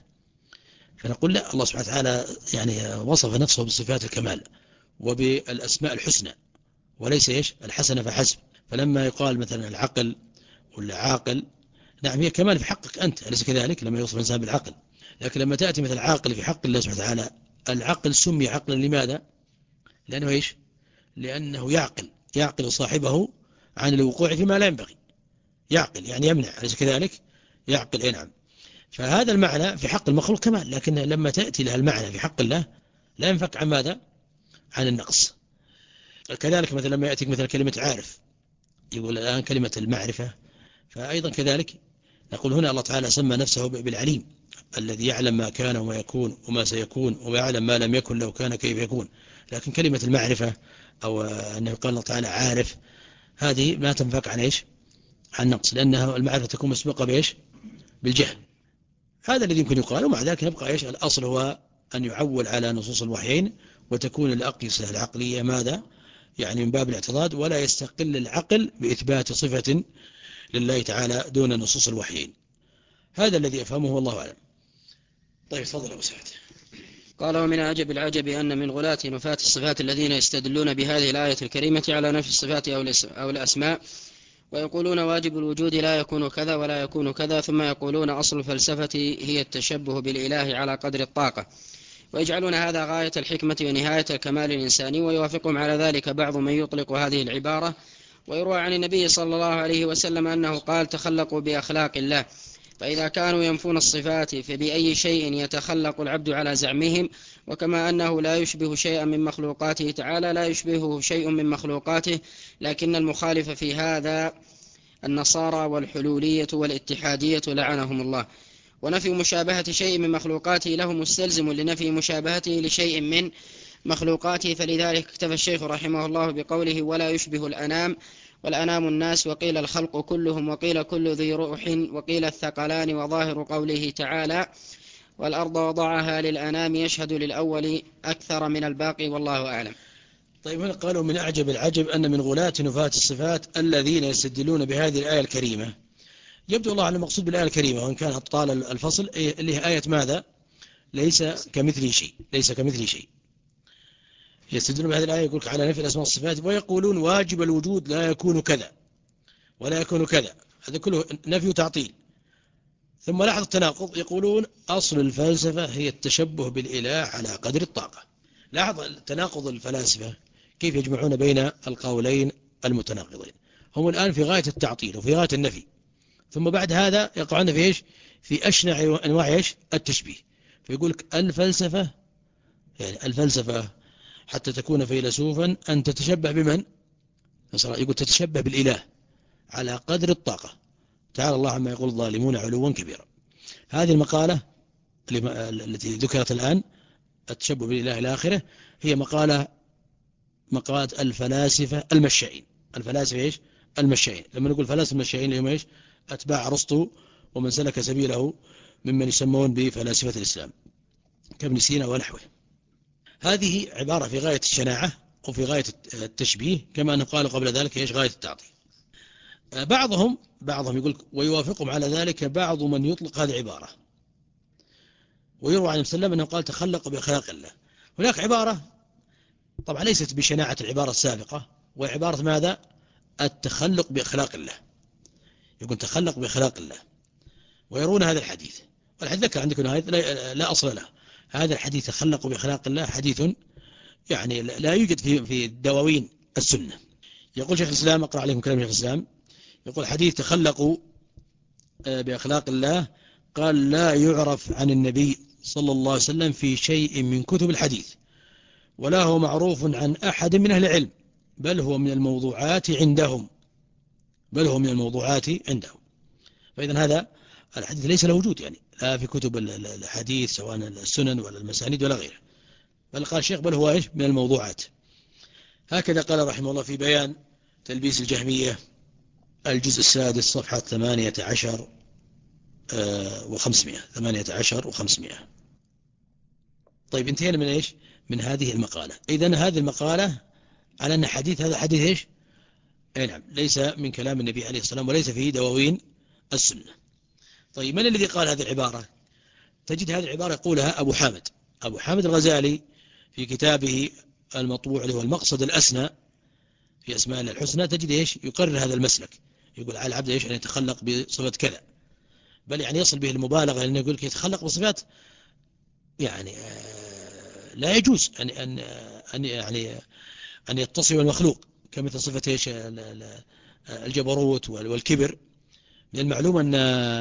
فنقول لا، الله سبحانه وتعالى يعني وصف نفسه بصفات الكمال وبالأسماء الحسنى وليس إيش الحسنة فحسب. فلما يقال مثلا العقل ولا عاقل، نعم هي كمال في حقك أنت، أليس كذلك لما يوصف الإنسان بالعقل؟ لكن لما تأتي مثل عاقل في حق الله سبحانه وتعالى، العقل سمي عقلا لماذا؟ لأنه إيش؟ لأنه يعقل يعقل صاحبه عن الوقوع فيما لا ينبغي، يعقل يعني يمنع، أليس كذلك؟ يعقل أي نعم. فهذا المعنى في حق المخلوق كمال، لكن لما تأتي لها المعنى في حق الله لا ينفك عن ماذا؟ عن النقص. كذلك مثلا لما يأتيك مثلا كلمة عارف، يقول الآن كلمة المعرفة، فأيضا كذلك نقول هنا الله تعالى سمى نفسه بالعليم الذي يعلم ما كان وما يكون وما سيكون ويعلم ما لم يكن لو كان كيف يكون. لكن كلمة المعرفة أو أنه قال الله تعالى عارف، هذه ما تنفك عن إيش؟ عن نقص، لأنها المعرفة تكون مسبقة بإيش؟ بالجهل. هذا الذي يمكن يقال، ومع ذلك يبقى إيش؟ الأصل هو أن يعول على نصوص الوحيين، وتكون الأقيسة العقلية ماذا؟ يعني من باب الاعتضاد، ولا يستقل العقل بإثبات صفة لله تعالى دون نصوص الوحيين. هذا الذي أفهمه والله أعلم. طيب تفضل أبو سعد. قال: ومن عجب العجب أن من غلاة نفاة الصفات الذين يستدلون بهذه الآية الكريمة على نفي الصفات أو الأسماء، ويقولون واجب الوجود لا يكون كذا ولا يكون كذا، ثم يقولون أصل الفلسفة هي التشبه بالإله على قدر الطاقة، ويجعلون هذا غاية الحكمة ونهاية الكمال الإنساني. ويوافقهم على ذلك بعض من يطلق هذه العبارة. ويروى عن النبي صلى الله عليه وسلم أنه قال: تخلقوا بأخلاق الله. فإذا كانوا ينفون الصفات فبأي شيء يتخلق العبد على زعمهم؟ وكما أنه لا يشبه شيئا من مخلوقاته تعالى لا يشبهه شيء من مخلوقاته، لكن المخالف في هذا النصارى والحلولية والاتحادية لعنهم الله. ونفي مشابهة شيء من مخلوقاته له مستلزم لنفي مشابهته لشيء من مخلوقاته، فلذلك اكتفى الشيخ رحمه الله بقوله: ولا يشبه الأنام. والأنام الناس، وقيل الخلق كلهم، وقيل كل ذي روح، وقيل الثقلان. وظاهر قوله تعالى: والأرض وضعها للأنام يشهد للأول أكثر من الباقي، والله أعلم. طيب هنا قالوا من أعجب العجب أن من غلاة نفاة الصفات الذين يستدلون بهذه الآية الكريمة. يبدو الله على المقصود بالآية الكريمة، وإن كان طال الفصل، اللي هي آية ماذا؟ ليس كمثله شيء، ليس كمثله شيء. يستدلون بهذه الآية يقول على نفي الأسماء والصفات، ويقولون واجب الوجود لا يكون كذا ولا يكون كذا، هذا كله نفي وتعطيل. ثم لاحظ التناقض، يقولون أصل الفلسفة هي التشبه بالإله على قدر الطاقة. لاحظ التناقض الفلاسفة كيف يجمعون بين القولين المتناقضين. هم الآن في غاية التعطيل وفي غاية النفي، ثم بعد هذا يقعون في إيش؟ في أشنع أنواع إيش؟ التشبيه. فيقول لك الفلسفة، يعني الفلسفة حتى تكون فيلسوفا أن تتشبه بمن؟ يقول تتشبه بالإله على قدر الطاقة. تعالى الله عما يقول الظالمون علوا كبيرا. هذه المقالة التي ذكرت الآن، التشبه بالإله إلى آخره، هي مقالة مقالة الفلاسفة المشائين. الفلاسفة إيش؟ المشائين. لما نقول فلاسفة المشائين اللي هم إيش؟ أتباع أرسطو ومن سلك سبيله ممن يسمون بفلاسفة الإسلام كابن سينا ونحوه. هذه عبارة في غاية الشناعة وفي غاية التشبيه، كما أنه قالوا قبل ذلك إيش؟ غاية التعطيل. بعضهم بعضهم يقول ويوافقهم على ذلك بعض من يطلق هذه العبارة. ويروى عن مسلم أنه قال: تخلقوا بأخلاق الله. هناك عبارة طبعا ليست بشناعة العبارة السابقة، وعبارة ماذا؟ التخلق بأخلاق الله. يقول تخلق بأخلاق الله، ويرون هذا الحديث. والحديث ذكر عندكم هذا لا, لا أصل له. هذا الحديث تخلق بأخلاق الله حديث يعني لا يوجد في في دواوين السنة. يقول شيخ الإسلام، أقرأ عليكم كلام شيخ الإسلام، يقول حديث تخلقوا بأخلاق الله قال: لا يعرف عن النبي صلى الله عليه وسلم في شيء من كتب الحديث، ولا هو معروف عن أحد من أهل العلم، بل هو من الموضوعات عندهم بل هو من الموضوعات عندهم. فإذا هذا الحديث ليس له وجود، يعني لا في كتب الحديث سواء السنن ولا المسانيد ولا غيره، بل قال الشيخ بل هو إيش؟ من الموضوعات. هكذا قال رحمه الله في بيان تلبيس الجهمية الجزء السادس صفحة ثمانية عشر وخمسمائة ثمانية عشر وخمسمائة. طيب انتهينا من إيش؟ من هذه المقالة. إذن هذه المقالة على أن حديث هذا حديث إيش؟ أي نعم، ليس من كلام النبي عليه الصلاة والسلام وليس فيه دواوين السنة. طيب من الذي قال هذه العبارة؟ تجد هذه العبارة يقولها أبو حامد أبو حامد الغزالي في كتابه المطبوع له المقصد الأسنى في أسماء الله الحسنى. تجد إيش؟ يقرر هذا المسلك، يقول على العبد إيش؟ أن يتخلق بصفة كذا، بل يعني يصل به المبالغة لأنه يقول لك يتخلق بصفات يعني لا يجوز أن أن أن يعني أن يتصف المخلوق كمثل صفة إيش؟ الجبروت والكبر. من المعلوم أن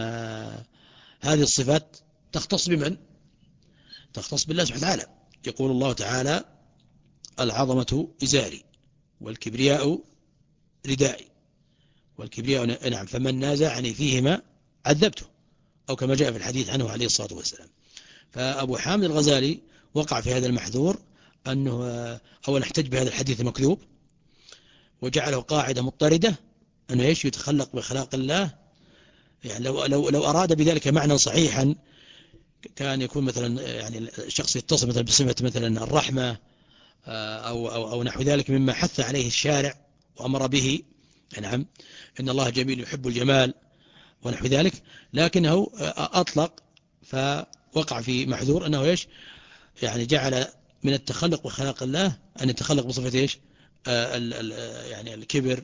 هذه الصفات تختص بمن؟ تختص بالله سبحانه وتعالى. يقول الله تعالى: العظمة إزاري والكبرياء ردائي. والكبرياء نعم، فمن نازعني فيهما عذبته، أو كما جاء في الحديث عنه عليه الصلاة والسلام. فأبو حامد الغزالي وقع في هذا المحذور، أنه أولا احتج بهذا الحديث المكذوب وجعله قاعدة مضطردة أنه إيش؟ يتخلق بخلاق الله. يعني لو, لو, لو أراد بذلك معنى صحيحا كان يكون مثلا يعني الشخص يتصف مثلا بصفة مثلا الرحمة أو, أو, أو نحو ذلك مما حث عليه الشارع وأمر به. نعم، إن الله جميل يحب الجمال ونحو ذلك، لكنه أطلق فوقع في محذور أنه إيش؟ يعني جعل من التخلق بخلاق الله أن يتخلق بصفة إيش؟ ال ال يعني الكبر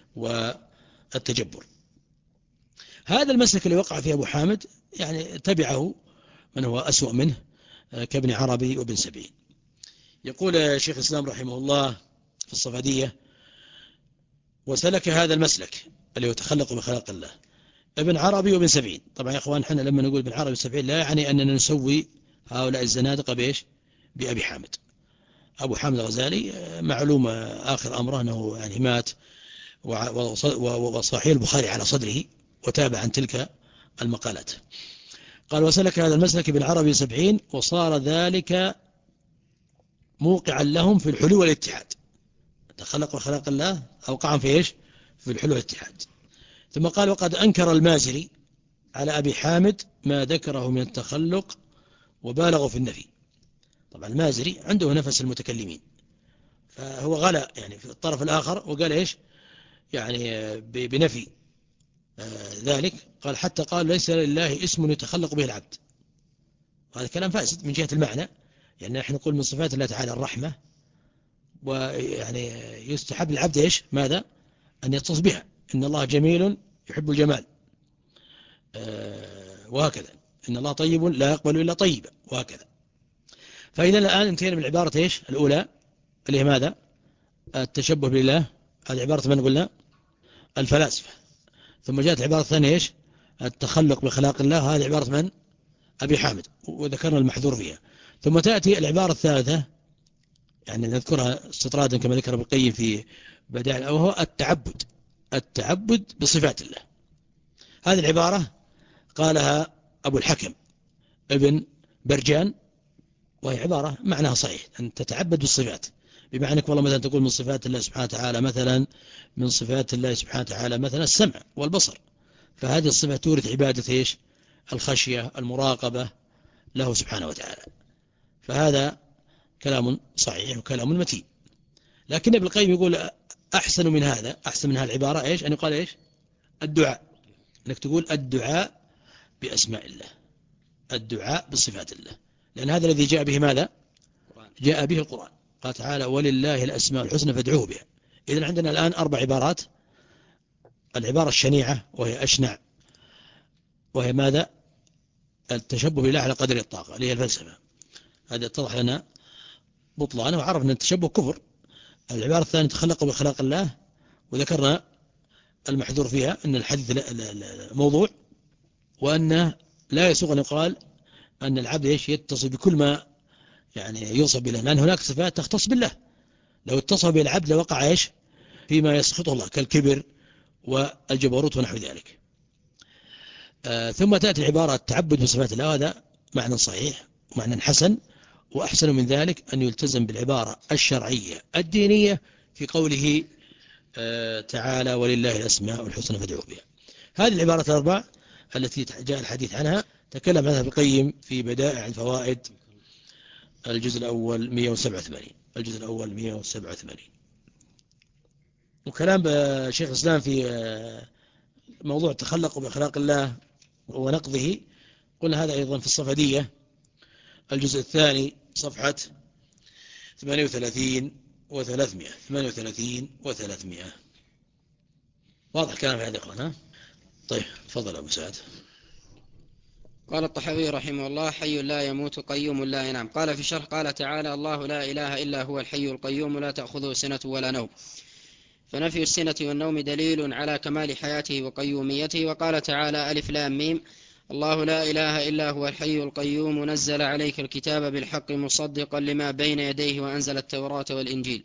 والتجبر. هذا المسلك اللي وقع فيه أبو حامد يعني تبعه من هو أسوأ منه كابن عربي وابن سبعين. يقول شيخ الإسلام رحمه الله في الصفدية: وسلك هذا المسلك اللي يتخلق بخلاق الله ابن عربي وابن سبعين. طبعا يا أخوان، حنا لما نقول ابن عربي وابن سبعين لا يعني أننا نسوي هؤلاء الزنادقة بإيش؟ بأبي حامد. أبو حامد الغزالي معلوم آخر أمره أنه يعني مات وصحيح البخاري على صدره وتابع عن تلك المقالات. قال: وسلك هذا المسلك ابن عربي سبعين، وصار ذلك موقعا لهم في الحلول والاتحاد. تخلق وخلق الله أوقعهم في إيش؟ في الحلول والاتحاد. ثم قال: وقد أنكر المازري على أبي حامد ما ذكره من التخلق وبالغوا في النفي. طبعا المازري عنده نفس المتكلمين، فهو غلا يعني في الطرف الآخر وقال إيش؟ يعني بنفي ذلك. قال: حتى قال: ليس لله اسم يتخلق به العبد. هذا كلام فاسد من جهة المعنى، يعني نحن نقول من صفات الله تعالى الرحمة، ويعني يستحب للعبد إيش؟ ماذا؟ أن يتصف بها. إن الله جميل يحب الجمال، وهكذا. إن الله طيب لا يقبل إلا طيبا، وهكذا. فإذا الآن انتهينا من العبارة إيش؟ الأولى اللي هي ماذا؟ التشبه بالله. هذه عبارة من قلنا؟ الفلاسفة. ثم جاءت العبارة الثانية إيش؟ التخلق بخلاق الله. هذه عبارة من؟ أبي حامد، وذكرنا المحذور فيها. ثم تأتي العبارة الثالثة، يعني نذكرها استطرادا كما ذكر ابن القيم في بدائع، وهو التعبد التعبد بصفات الله. هذه العبارة قالها أبو الحكم ابن برجان، وهي عبارة معناها صحيح، أن تتعبد بالصفات، بمعنى أنك والله مثلا تقول من صفات الله سبحانه وتعالى مثلا من صفات الله سبحانه وتعالى مثلا السمع والبصر، فهذه الصفة تورث عبادة إيش؟ الخشية المراقبة له سبحانه وتعالى. فهذا كلام صحيح وكلام متين. لكن ابن القيم يقول أحسن من هذا، أحسن من هذه العبارة إيش؟ أن يقال إيش؟ الدعاء، أنك تقول الدعاء بأسماء الله، الدعاء بصفات الله، لأن هذا الذي جاء به ماذا؟ جاء به القرآن. قال تعالى: ولله الأسماء الحسنى فادعوه بها. إذن عندنا الآن أربع عبارات. العبارة الشنيعة وهي أشنع، وهي ماذا؟ التشبه بالله على قدر الطاقة، اللي هي الفلسفة. هذا اتضح لنا بطلانه وعرفنا أن التشبه كفر. العبارة الثانية تخلق بخلاق الله، وذكرنا المحذور فيها أن الحديث موضوع، وأنه لا يسوغ أن يقال أن العبد إيش؟ يتصل بكل ما يعني يوصف بالله، لأن هناك صفات تختص بالله، لو اتصف بالعبد لوقع إيش؟ فيما يسخطه الله كالكبر والجبروت ونحو ذلك. آه ثم تأتي العبارة التعبد بصفات الله، هذا معنى صحيح ومعنى حسن، وأحسن من ذلك أن يلتزم بالعبارة الشرعية الدينية في قوله تعالى ولله الأسماء الحسنى فادعوه بها. هذه العبارات الأربع التي جاء الحديث عنها تكلم عنها ابن القيم في بدائع الفوائد الجزء الأول مئة وسبعة وثمانين الجزء الأول مئة وسبعة وثمانين. وكلام شيخ الإسلام في موضوع التخلق بأخلاق الله ونقضه قلنا هذا أيضا في الصفدية الجزء الثاني صفحة ثمانية وثلاثين وثلاثمائة ثمانية وثلاثين وثلاثمائة. واضح كلام هذا إخوانا؟ طيب تفضل أبو سعد. قال الطحاوي رحمه الله: حي لا يموت قيوم لا ينام. قال في الشرح: قال تعالى: الله لا إله إلا هو الحي القيوم لا تأخذه سنة ولا نوم. فنفي السنة والنوم دليل على كمال حياته وقيوميته. وقال تعالى: ألف لام ميم، الله لا إله إلا هو الحي القيوم نزل عليك الكتاب بالحق مصدقا لما بين يديه وأنزل التوراة والإنجيل.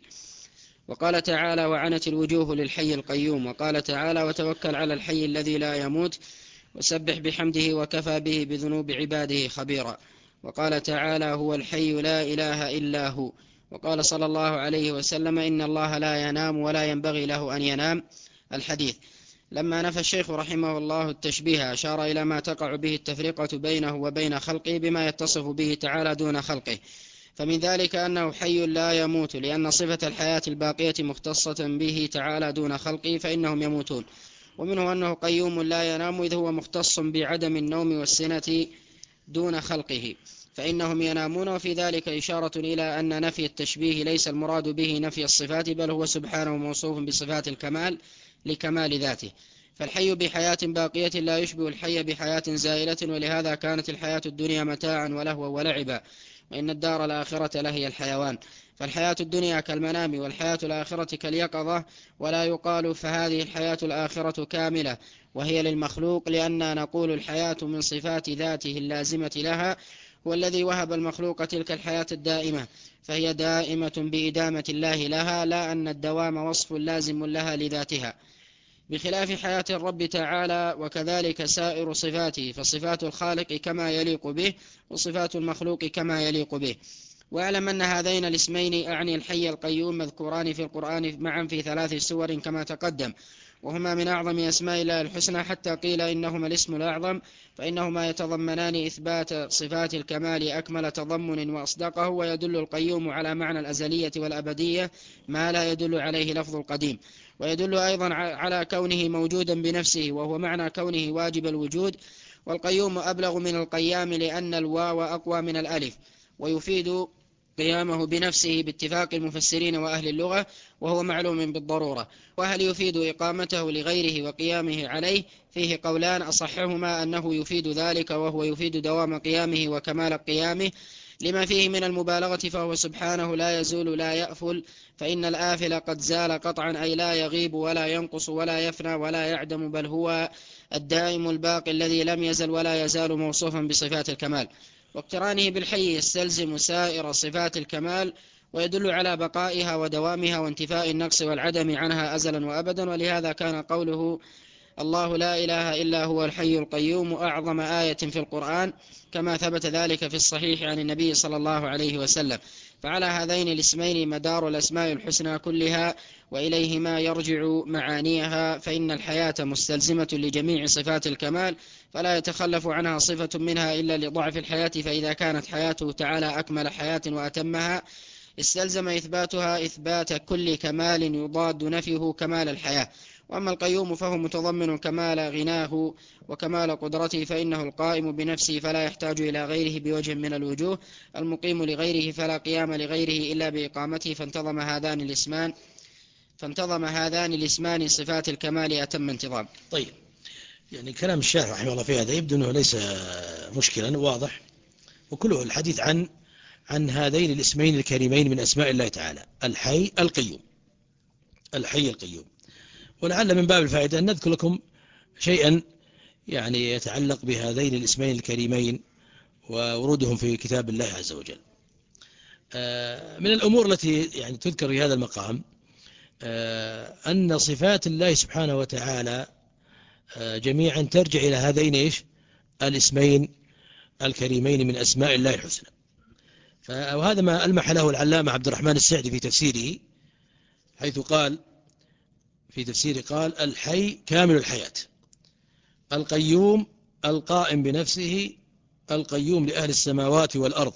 وقال تعالى: وعنت الوجوه للحي القيوم. وقال تعالى: وتوكل على الحي الذي لا يموت وسبح بحمده وكفى به بذنوب عباده خبيرا. وقال تعالى: هو الحي لا إله إلا هو. وقال صلى الله عليه وسلم: إن الله لا ينام ولا ينبغي له أن ينام. الحديث. لما نفى الشيخ رحمه الله التشبيه أشار إلى ما تقع به التفرقة بينه وبين خلقه بما يتصف به تعالى دون خلقه، فمن ذلك أنه حي لا يموت لأن صفة الحياة الباقية مختصة به تعالى دون خلقه فإنهم يموتون. ومنه أنه قيوم لا ينام إذ هو مختص بعدم النوم والسنة دون خلقه فإنهم ينامون. وفي ذلك إشارة إلى أن نفي التشبيه ليس المراد به نفي الصفات، بل هو سبحانه موصوف بصفات الكمال لكمال ذاته. فالحي بحياة باقية لا يشبه الحي بحياة زائلة، ولهذا كانت الحياة الدنيا متاعا ولهوا ولعبا، وإن الدار الآخرة لهي الحيوان. فالحياة الدنيا كالمنام والحياة الآخرة كاليقظة، ولا يقال فهذه الحياة الآخرة كاملة وهي للمخلوق، لأننا نقول الحياة من صفات ذاته اللازمة لها، هو الذي وهب المخلوق تلك الحياة الدائمة، فهي دائمة بإدامة الله لها، لا أن الدوام وصف لازم لها لذاتها، بخلاف حياة الرب تعالى. وكذلك سائر صفاته، فصفات الخالق كما يليق به وصفات المخلوق كما يليق به. واعلم أن هذين الاسمين أعني الحي القيوم مذكوران في القرآن معا في ثلاث سور كما تقدم، وهما من أعظم أسماء الله الحسنى، حتى قيل إنهما الاسم الأعظم، فإنهما يتضمنان إثبات صفات الكمال أكمل تضمن وأصدقه، ويدل القيوم على معنى الأزلية والأبدية ما لا يدل عليه لفظ القديم، ويدل أيضا على كونه موجودا بنفسه وهو معنى كونه واجب الوجود. والقيوم أبلغ من القيام لأن الواو أقوى من الألف، ويفيد قيامه بنفسه باتفاق المفسرين وأهل اللغة، وهو معلوم بالضرورة. وهل يفيد إقامته لغيره وقيامه عليه؟ فيه قولان، أصحهما أنه يفيد ذلك، وهو يفيد دوام قيامه وكمال قيامه لما فيه من المبالغة، فهو سبحانه لا يزول لا يأفل، فإن الآفل قد زال قطعا، أي لا يغيب ولا ينقص ولا يفنى ولا يعدم، بل هو الدائم الباقي الذي لم يزل ولا يزال موصوفا بصفات الكمال. واقترانه بالحي يستلزم سائر صفات الكمال، ويدل على بقائها ودوامها وانتفاء النقص والعدم عنها أزلا وأبدا. ولهذا كان قوله الله لا إله إلا هو الحي القيوم أعظم آية في القرآن، كما ثبت ذلك في الصحيح عن النبي صلى الله عليه وسلم. فعلى هذين الاسمين مدار الأسماء الحسنى كلها، وإليهما يرجع معانيها، فإن الحياة مستلزمة لجميع صفات الكمال، فلا يتخلف عنها صفة منها إلا لضعف الحياة، فإذا كانت حياته تعالى أكمل حياة وأتمها استلزم إثباتها إثبات كل كمال يضاد نفيه كمال الحياة. وأما القيوم فهو متضمن كمال غناه وكمال قدرته، فإنه القائم بنفسه فلا يحتاج إلى غيره بوجه من الوجوه، المقيم لغيره فلا قيام لغيره إلا بإقامته، فانتظم هذان الاسمان فانتظم هذان الاسمان صفات الكمال أتم انتظام. طيب، يعني كلام الشارح رحمه الله في هذا يبدو أنه ليس مشكلا، واضح، وكله الحديث عن عن هذين الاسمين الكريمين من أسماء الله تعالى، الحي القيوم. الحي القيوم. ولعل من باب الفائدة أن نذكر لكم شيئا يعني يتعلق بهذين الاسمين الكريمين وورودهم في كتاب الله عز وجل. من الأمور التي يعني تذكر في هذا المقام أن صفات الله سبحانه وتعالى جميعا ترجع إلى هذين إيش الاسمين الكريمين من أسماء الله الحسنى. وهذا ما ألمح له العلامة عبد الرحمن السعدي في تفسيره حيث قال في تفسير قال الحي كامل الحياة، القيوم القائم بنفسه، القيوم لأهل السماوات والأرض،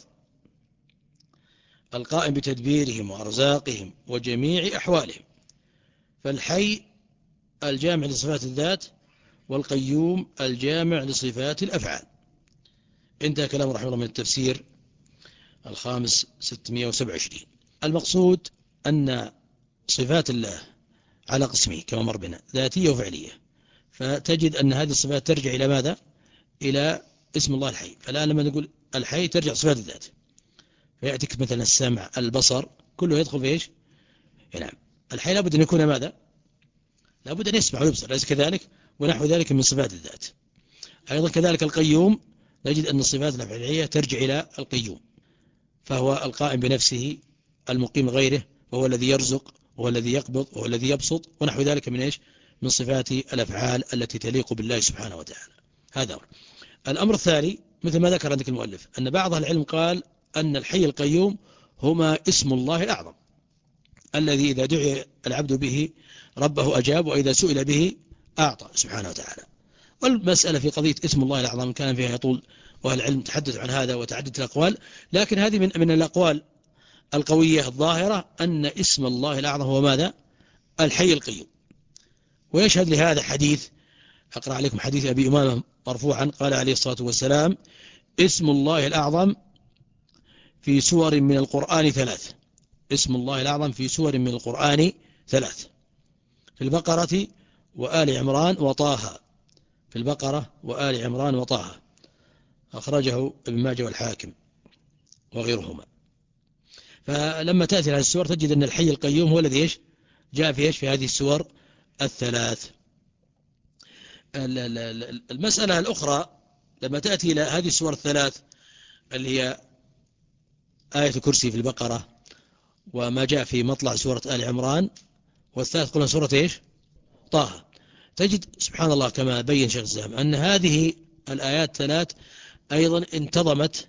القائم بتدبيرهم وأرزاقهم وجميع أحوالهم. فالحي الجامع لصفات الذات، والقيوم الجامع لصفات الأفعال. انتهى كلام رحمه الله من التفسير الخامس ستمائة وسبعة وعشرين. المقصود أن صفات الله على قسمه كما مر بنا، ذاتية وفعلية. فتجد أن هذه الصفات ترجع إلى ماذا؟ إلى اسم الله الحي. فالآن لما نقول الحي ترجع صفات الذات، فيأتيك مثلا السمع، البصر، كله يدخل في إيش؟ نعم. الحي لابد أن يكون ماذا؟ لابد أن يسمع ويبصر، ليس كذلك؟ ونحو ذلك من صفات الذات. أيضا كذلك القيوم، نجد أن الصفات الأفعالية ترجع إلى القيوم، فهو القائم بنفسه المقيم غيره، وهو الذي يرزق، وهو الذي يقبض، وهو الذي يبسط، ونحو ذلك من إيش؟ من صفات الأفعال التي تليق بالله سبحانه وتعالى. هذا أمر. الأمر الثاني مثل ما ذكر عندك المؤلف أن بعض العلم قال أن الحي القيوم هما اسم الله الأعظم الذي إذا دعي العبد به ربه أجاب، وإذا سئل به أعطى سبحانه وتعالى. والمسألة في قضية اسم الله الأعظم كان فيها يطول، وأهل العلم تحدث عن هذا وتعدد الأقوال، لكن هذه من من الأقوال القوية الظاهرة أن اسم الله الأعظم هو ماذا؟ الحي القيوم. ويشهد لهذا حديث، أقرأ عليكم حديث أبي أمامة مرفوعا قال عليه الصلاة والسلام: اسم الله الأعظم في سور من القرآن ثلاث. اسم الله الأعظم في سور من القرآن ثلاث: في البقرة وآل عمران وطه. في البقرة وآل عمران وطه، أخرجه ابن ماجه والحاكم وغيرهما. فلما تأتي هذه السور تجد أن الحي القيوم هو الذي إيش؟ جاء في إيش؟ في هذه السور الثلاث. المسألة الأخرى لما تأتي إلى هذه السور الثلاث اللي هي آية الكرسي في البقرة، وما جاء في مطلع سورة آل عمران، والثالث قلنا سورة إيش؟ طه. تجد سبحان الله كما بين شيخ الإسلام أن هذه الآيات ثلاث أيضا انتظمت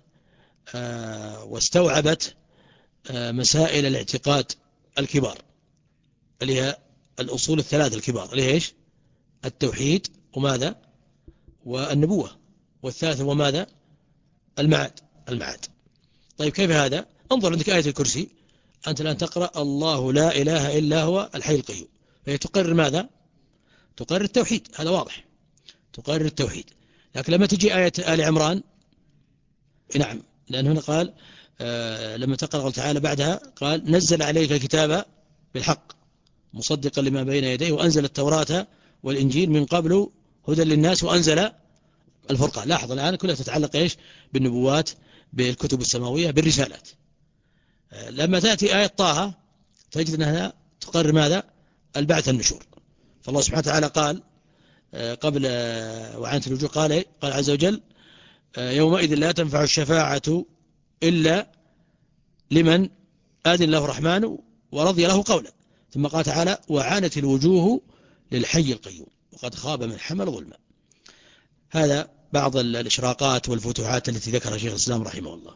آه واستوعبت آه مسائل الاعتقاد الكبار اللي هي الأصول الثلاث الكبار اللي هي إيش؟ التوحيد وماذا؟ والنبوة، والثالث هو ماذا؟ المعاد. المعاد. طيب كيف هذا؟ انظر عندك آية الكرسي، أنت الآن تقرأ الله لا إله إلا هو الحي القيوم، فهي تقرر ماذا؟ تقرر التوحيد، هذا واضح، تقرر التوحيد. لكن لما تجي آية آل عمران، نعم، لأن هنا قال آه لما تقرأ الله تعالى بعدها قال: نزل عليك الكتاب بالحق مصدقا لما بين يديه وأنزل التوراة والإنجيل من قبل هدى للناس وأنزل الفرقان. لاحظ الآن كلها تتعلق إيش؟ بالنبوات، بالكتب السماوية، بالرسالات. لما تأتي آية طه تجد أنها تقرر ماذا؟ البعث النشور. فالله سبحانه وتعالى قال قبل وعنت الوجوه قال قال عز وجل: يومئذ لا تنفع الشفاعة إلا لمن آذن له الرحمن ورضي له قولا. ثم قال تعالى: وعانت الوجوه للحي القيوم وقد خاب من حمل ظلما. هذا بعض الإشراقات والفتوحات التي ذكرها شيخ الإسلام رحمه الله.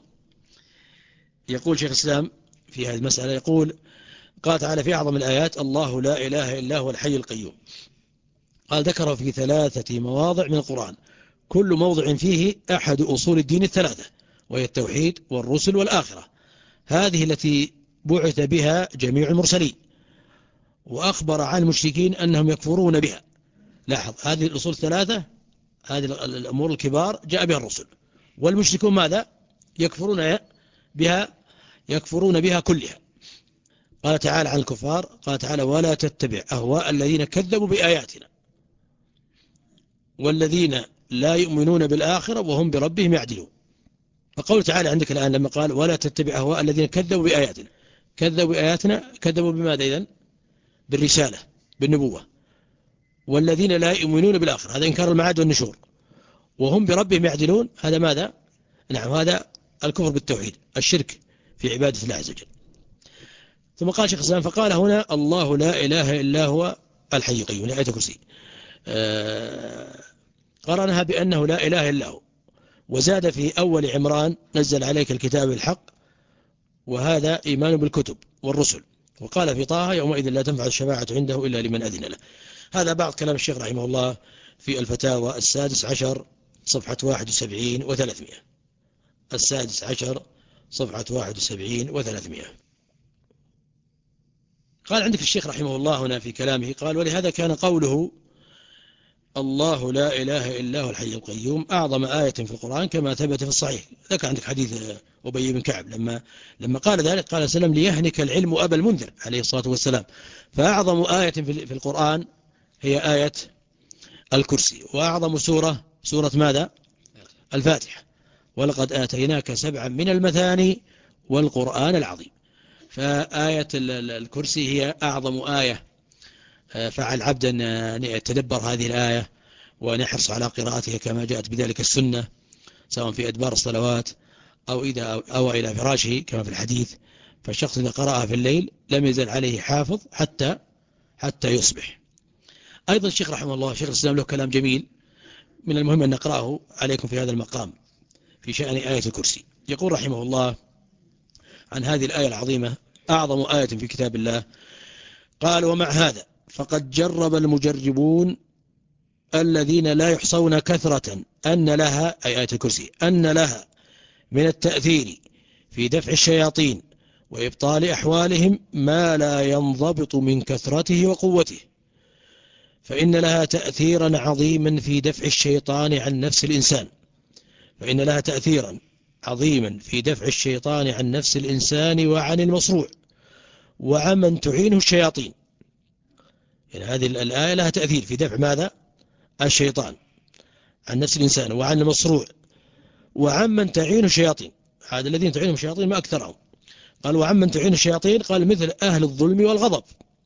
يقول شيخ الإسلام في هذه المسألة، يقول: قال تعالى في أعظم الآيات: الله لا إله إلا هو الحي القيوم. قال ذكره في ثلاثة مواضع من القرآن، كل موضع فيه أحد أصول الدين الثلاثة، وهي التوحيد والرسل والآخرة، هذه التي بعث بها جميع المرسلين، وأخبر عن المشركين أنهم يكفرون بها. لاحظ هذه الأصول الثلاثة، هذه الأمور الكبار جاء بها الرسل، والمشركون ماذا؟ يكفرون بها، يكفرون بها كلها. قال تعالى عن الكفار، قال تعالى: ولا تتبع أهواء الذين كذبوا بآياتنا والذين لا يؤمنون بالآخرة وهم بربهم يعدلون. فقول تعالى عندك الآن لما قال: ولا تتبع أهواء الذين كذبوا بآياتنا، كذبوا بآياتنا، كذبوا بماذا إذن؟ بالرسالة، بالنبوة. والذين لا يؤمنون بالآخرة، هذا إنكار المعاد والنشور. وهم بربهم يعدلون، هذا ماذا؟ نعم، هذا الكفر بالتوحيد، الشرك في عبادة الله عز وجل. ثم قال شيخ الإسلام: فقال هنا: الله لا إله إلا هو الحي القيوم، آية الكرسي، آه قرنها بأنه لا إله إلا هو. وزاد في أول عمران: نزل عليك الكتاب بالحق، وهذا إيمان بالكتب والرسل. وقال في طه يومئذ لا تنفع الشفاعة عنده إلا لمن أذن له. هذا بعض كلام الشيخ رحمه الله في الفتاوى السادس عشر صفحة واحد وسبعين وثلاثمائة. السادس عشر صفحة واحد وسبعين وثلاثمائة. قال عندك الشيخ رحمه الله هنا في كلامه، قال ولهذا كان قوله الله لا إله إلا هو الحي القيوم أعظم آية في القرآن كما ثبت في الصحيح. ذكر عندك حديث أبي بن كعب لما لما قال ذلك قال سلم ليهنك العلم أبا المنذر عليه الصلاة والسلام. فأعظم آية في القرآن هي آية الكرسي، وأعظم سورة سورة ماذا؟ الفاتحة. ولقد آتيناك سبعا من المثاني والقرآن العظيم. فآية الكرسي هي أعظم آية، فعل عبد أن يتدبر هذه الآية وأن يحرص على قراءتها كما جاءت بذلك السنة، سواء في أدبار الصلوات أو إذا أو إلى فراشه كما في الحديث. فالشخص إذا قرأها في الليل لم يزل عليه حافظ حتى حتى يصبح. أيضا الشيخ رحمه الله شيخ الإسلام له كلام جميل من المهم أن نقرأه عليكم في هذا المقام في شأن آية الكرسي. يقول رحمه الله عن هذه الآية العظيمة أعظم آية في كتاب الله، قال ومع هذا فقد جرب المجربون الذين لا يحصون كثرة أن لها أي آية الكرسي أن لها من التأثير في دفع الشياطين وإبطال أحوالهم ما لا ينضبط من كثرته وقوته، فإن لها تأثيرا عظيما في دفع الشيطان عن نفس الإنسان فإن لها تأثيرا عظيما في دفع الشيطان عن نفس الإنسان وعن المصروع وعمن تعينه الشياطين. يعني هذه الآية لها تأثير في دفع ماذا؟ الشيطان عن نفس الإنسان وعن المصروع وعمن تعينه الشياطين. هذا الذين تعينهم الشياطين ما أكثرهم. قال وعمن تعينه الشياطين قال مثل أهل الظلم والغضب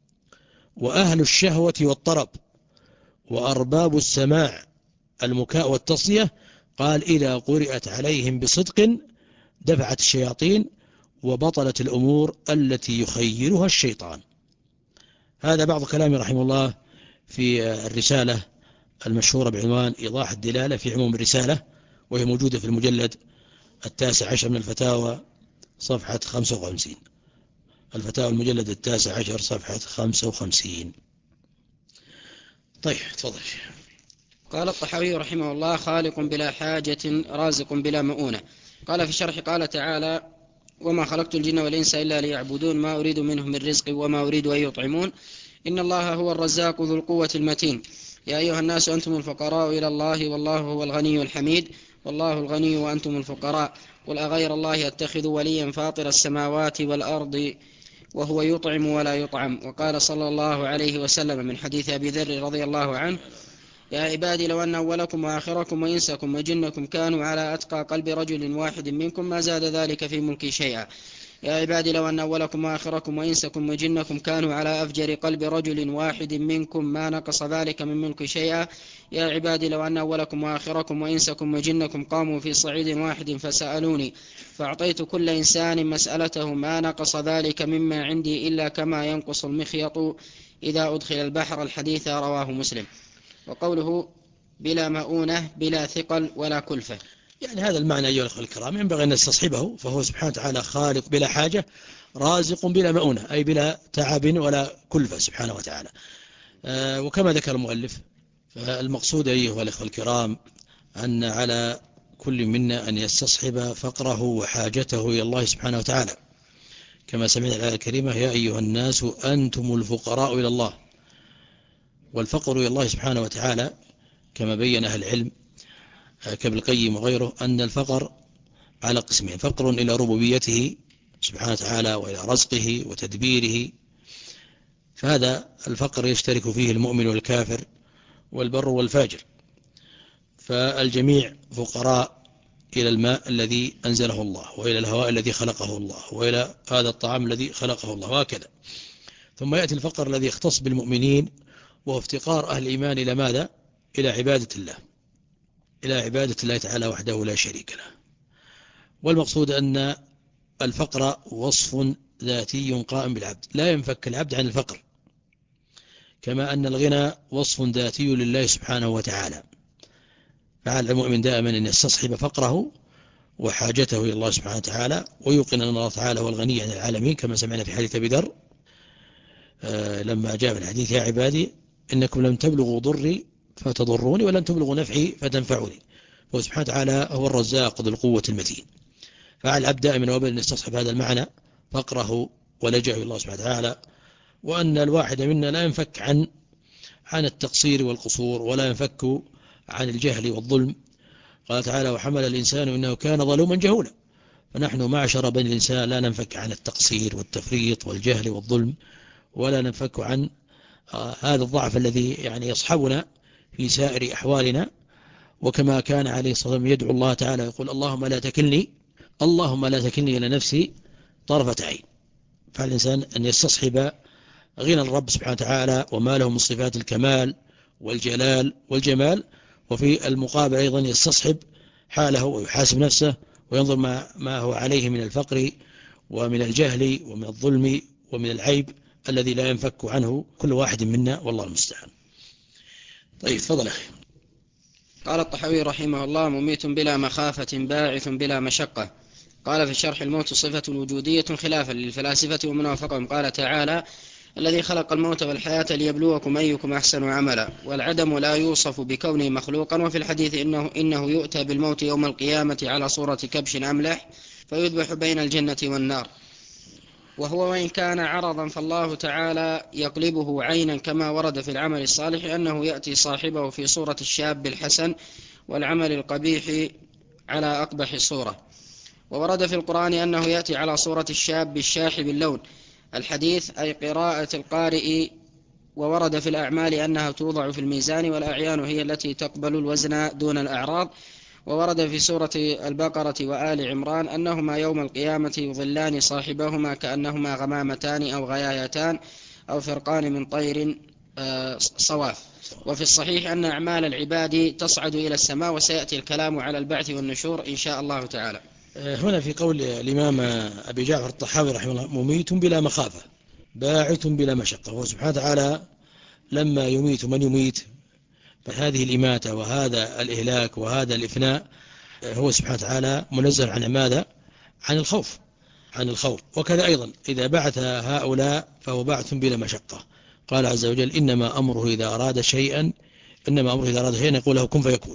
وأهل الشهوة والطرب وأرباب السماع المكاء والتصية. قال إذا قرأت عليهم بصدق دفعت الشياطين وبطلت الأمور التي يخيلها الشيطان. هذا بعض كلامه رحمه الله في الرسالة المشهورة بعنوان إيضاح الدلالة في عموم الرسالة، وهي موجودة في المجلد التاسع عشر من الفتاوى صفحة خمسة وخمسين. الفتاوى المجلد التاسع عشر صفحة خمسة وخمسين. طيب تفضل. قال الطحاوي رحمه الله خالق بلا حاجة رازق بلا مؤونة. قال في الشرح قال تعالى وما خلقت الجن والإنس إلا ليعبدون ما أريد منهم من رزق وما أريد أن يطعمون إن الله هو الرزاق ذو القوة المتين. يا أيها الناس أنتم الفقراء إلى الله والله هو الغني الحميد والله الغني وأنتم الفقراء قل أغير الله أتخذ وليا فاطر السماوات والأرض وهو يطعم ولا يطعم. وقال صلى الله عليه وسلم من حديث أبي ذر رضي الله عنه يا عبادي لو أن أولكم وآخركم وإنسكم وجنكم كانوا على أتقى قلب رجل واحد منكم ما زاد ذلك في ملكي شيئا. يا عبادي لو أن أولكم وآخركم وإنسكم وجنكم كانوا على أفجر قلب رجل واحد منكم ما نقص ذلك من ملك شيئا. يا عبادي لو أن أولكم وآخركم وإنسكم وجنكم قاموا في صعيد واحد فسألوني فأعطيت كل إنسان مسألته ما نقص ذلك مما عندي إلا كما ينقص المخيط إذا أدخل البحر. الحديث رواه مسلم. وقوله بلا مؤونة بلا ثقل ولا كلفة، يعني هذا المعنى أيها الأخوة الكرام ينبغي أن نستصحبه. فهو سبحانه وتعالى خالق بلا حاجة رازق بلا مؤونة أي بلا تعب ولا كلفة سبحانه وتعالى. آه وكما ذكر المؤلف فالمقصود أيها الأخوة الكرام أن على كل منا أن يستصحب فقره وحاجته إلى الله سبحانه وتعالى كما سمعنا الآية الكريمة يا أيها الناس أنتم الفقراء إلى الله. والفقر إلى الله سبحانه وتعالى كما بين أهل العلم كابن القيم وغيره أن الفقر على قسمين: فقر إلى ربوبيته سبحانه وتعالى وإلى رزقه وتدبيره، فهذا الفقر يشترك فيه المؤمن والكافر والبر والفاجر، فالجميع فقراء إلى الماء الذي أنزله الله وإلى الهواء الذي خلقه الله وإلى هذا الطعام الذي خلقه الله وهكذا. ثم يأتي الفقر الذي يختص بالمؤمنين وهو افتقار أهل الإيمان إلى ماذا؟ إلى عبادة الله، إلى عبادة الله تعالى وحده لا شريك له. والمقصود أن الفقر وصف ذاتي قائم بالعبد لا ينفك العبد عن الفقر، كما أن الغنى وصف ذاتي لله سبحانه وتعالى. فعلى المؤمن دائما أن يستصحب فقره وحاجته إلى الله سبحانه وتعالى ويوقن أن الله تعالى هو الغني عن العالمين كما سمعنا في حديث أبي ذر لما جاء في الحديث يا عبادي إنكم لم تبلغوا ضري فتضروني ولن تبلغوا نفعي فتنفعوني. هو سبحانه وتعالى هو الرزاق ذو القوة المتين، فعلى العبد دائما وابدا أن يستصحب هذا المعنى فقره ولجأه إلى الله سبحانه وتعالى، وأن الواحد منا لا ينفك عن عن التقصير والقصور، ولا ينفك عن الجهل والظلم. قال تعالى وحمل الإنسان إنه كان ظلوما جهولا. فنحن معشر بني الإنسان لا ننفك عن التقصير والتفريط والجهل والظلم، ولا ننفك عن هذا الضعف الذي يعني يصحبنا في سائر أحوالنا. وكما كان عليه الصلاة والسلام يدعو الله تعالى يقول اللهم لا تكلني اللهم لا تكلني إلى نفسي طرفة عين. فالإنسان أن يستصحب غنى الرب سبحانه وتعالى وما له من صفات الكمال والجلال والجمال، وفي المقابل أيضا يستصحب حاله ويحاسب نفسه وينظر ما, ما هو عليه من الفقر ومن الجهل ومن الظلم ومن العيب الذي لا ينفك عنه كل واحد منا، والله المستعان. طيب تفضل أخي. قال الطحاوي رحمه الله مميت بلا مخافة باعث بلا مشقة. قال في الشرح الموت صفة وجودية خلافا للفلاسفة ومن وافقهم. قال تعالى الذي خلق الموت والحياة ليبلوكم أيكم أحسن عملا. والعدم لا يوصف بكونه مخلوقا. وفي الحديث إنه, إنه يؤتى بالموت يوم القيامة على صورة كبش أملح فيذبح بين الجنة والنار. وهو وإن كان عرضا فالله تعالى يقلبه عينا كما ورد في العمل الصالح أنه يأتي صاحبه في صورة الشاب الحسن والعمل القبيح على أقبح صورة. وورد في القرآن أنه يأتي على صورة الشاب الشاحب اللون الحديث أي قراءة القارئ. وورد في الأعمال أنها توضع في الميزان والأعيان هي التي تقبل الوزن دون الأعراض. وورد في سورة البقرة وآل عمران أنهما يوم القيامة يظلان صاحبهما كأنهما غمامتان أو غيايتان أو فرقان من طير صواف. وفي الصحيح أن أعمال العباد تصعد إلى السماء. وسيأتي الكلام على البعث والنشور إن شاء الله تعالى. هنا في قول الإمام أبي جعفر الطحاوي رحمه الله مميت بلا مخافة باعث بلا مشقة. هو سبحانه وتعالى لما يميت من يميت فهذه الإماتة وهذا الإهلاك وهذا الإفناء هو سبحانه وتعالى منزه عن ماذا؟ عن الخوف عن الخوف. وكذا أيضا إذا بعث هؤلاء فهو بعث بلا مشقة. قال عز وجل إنما أمره إذا أراد شيئا إنما أمره إذا أراد شيئا يقول له كن فيكون.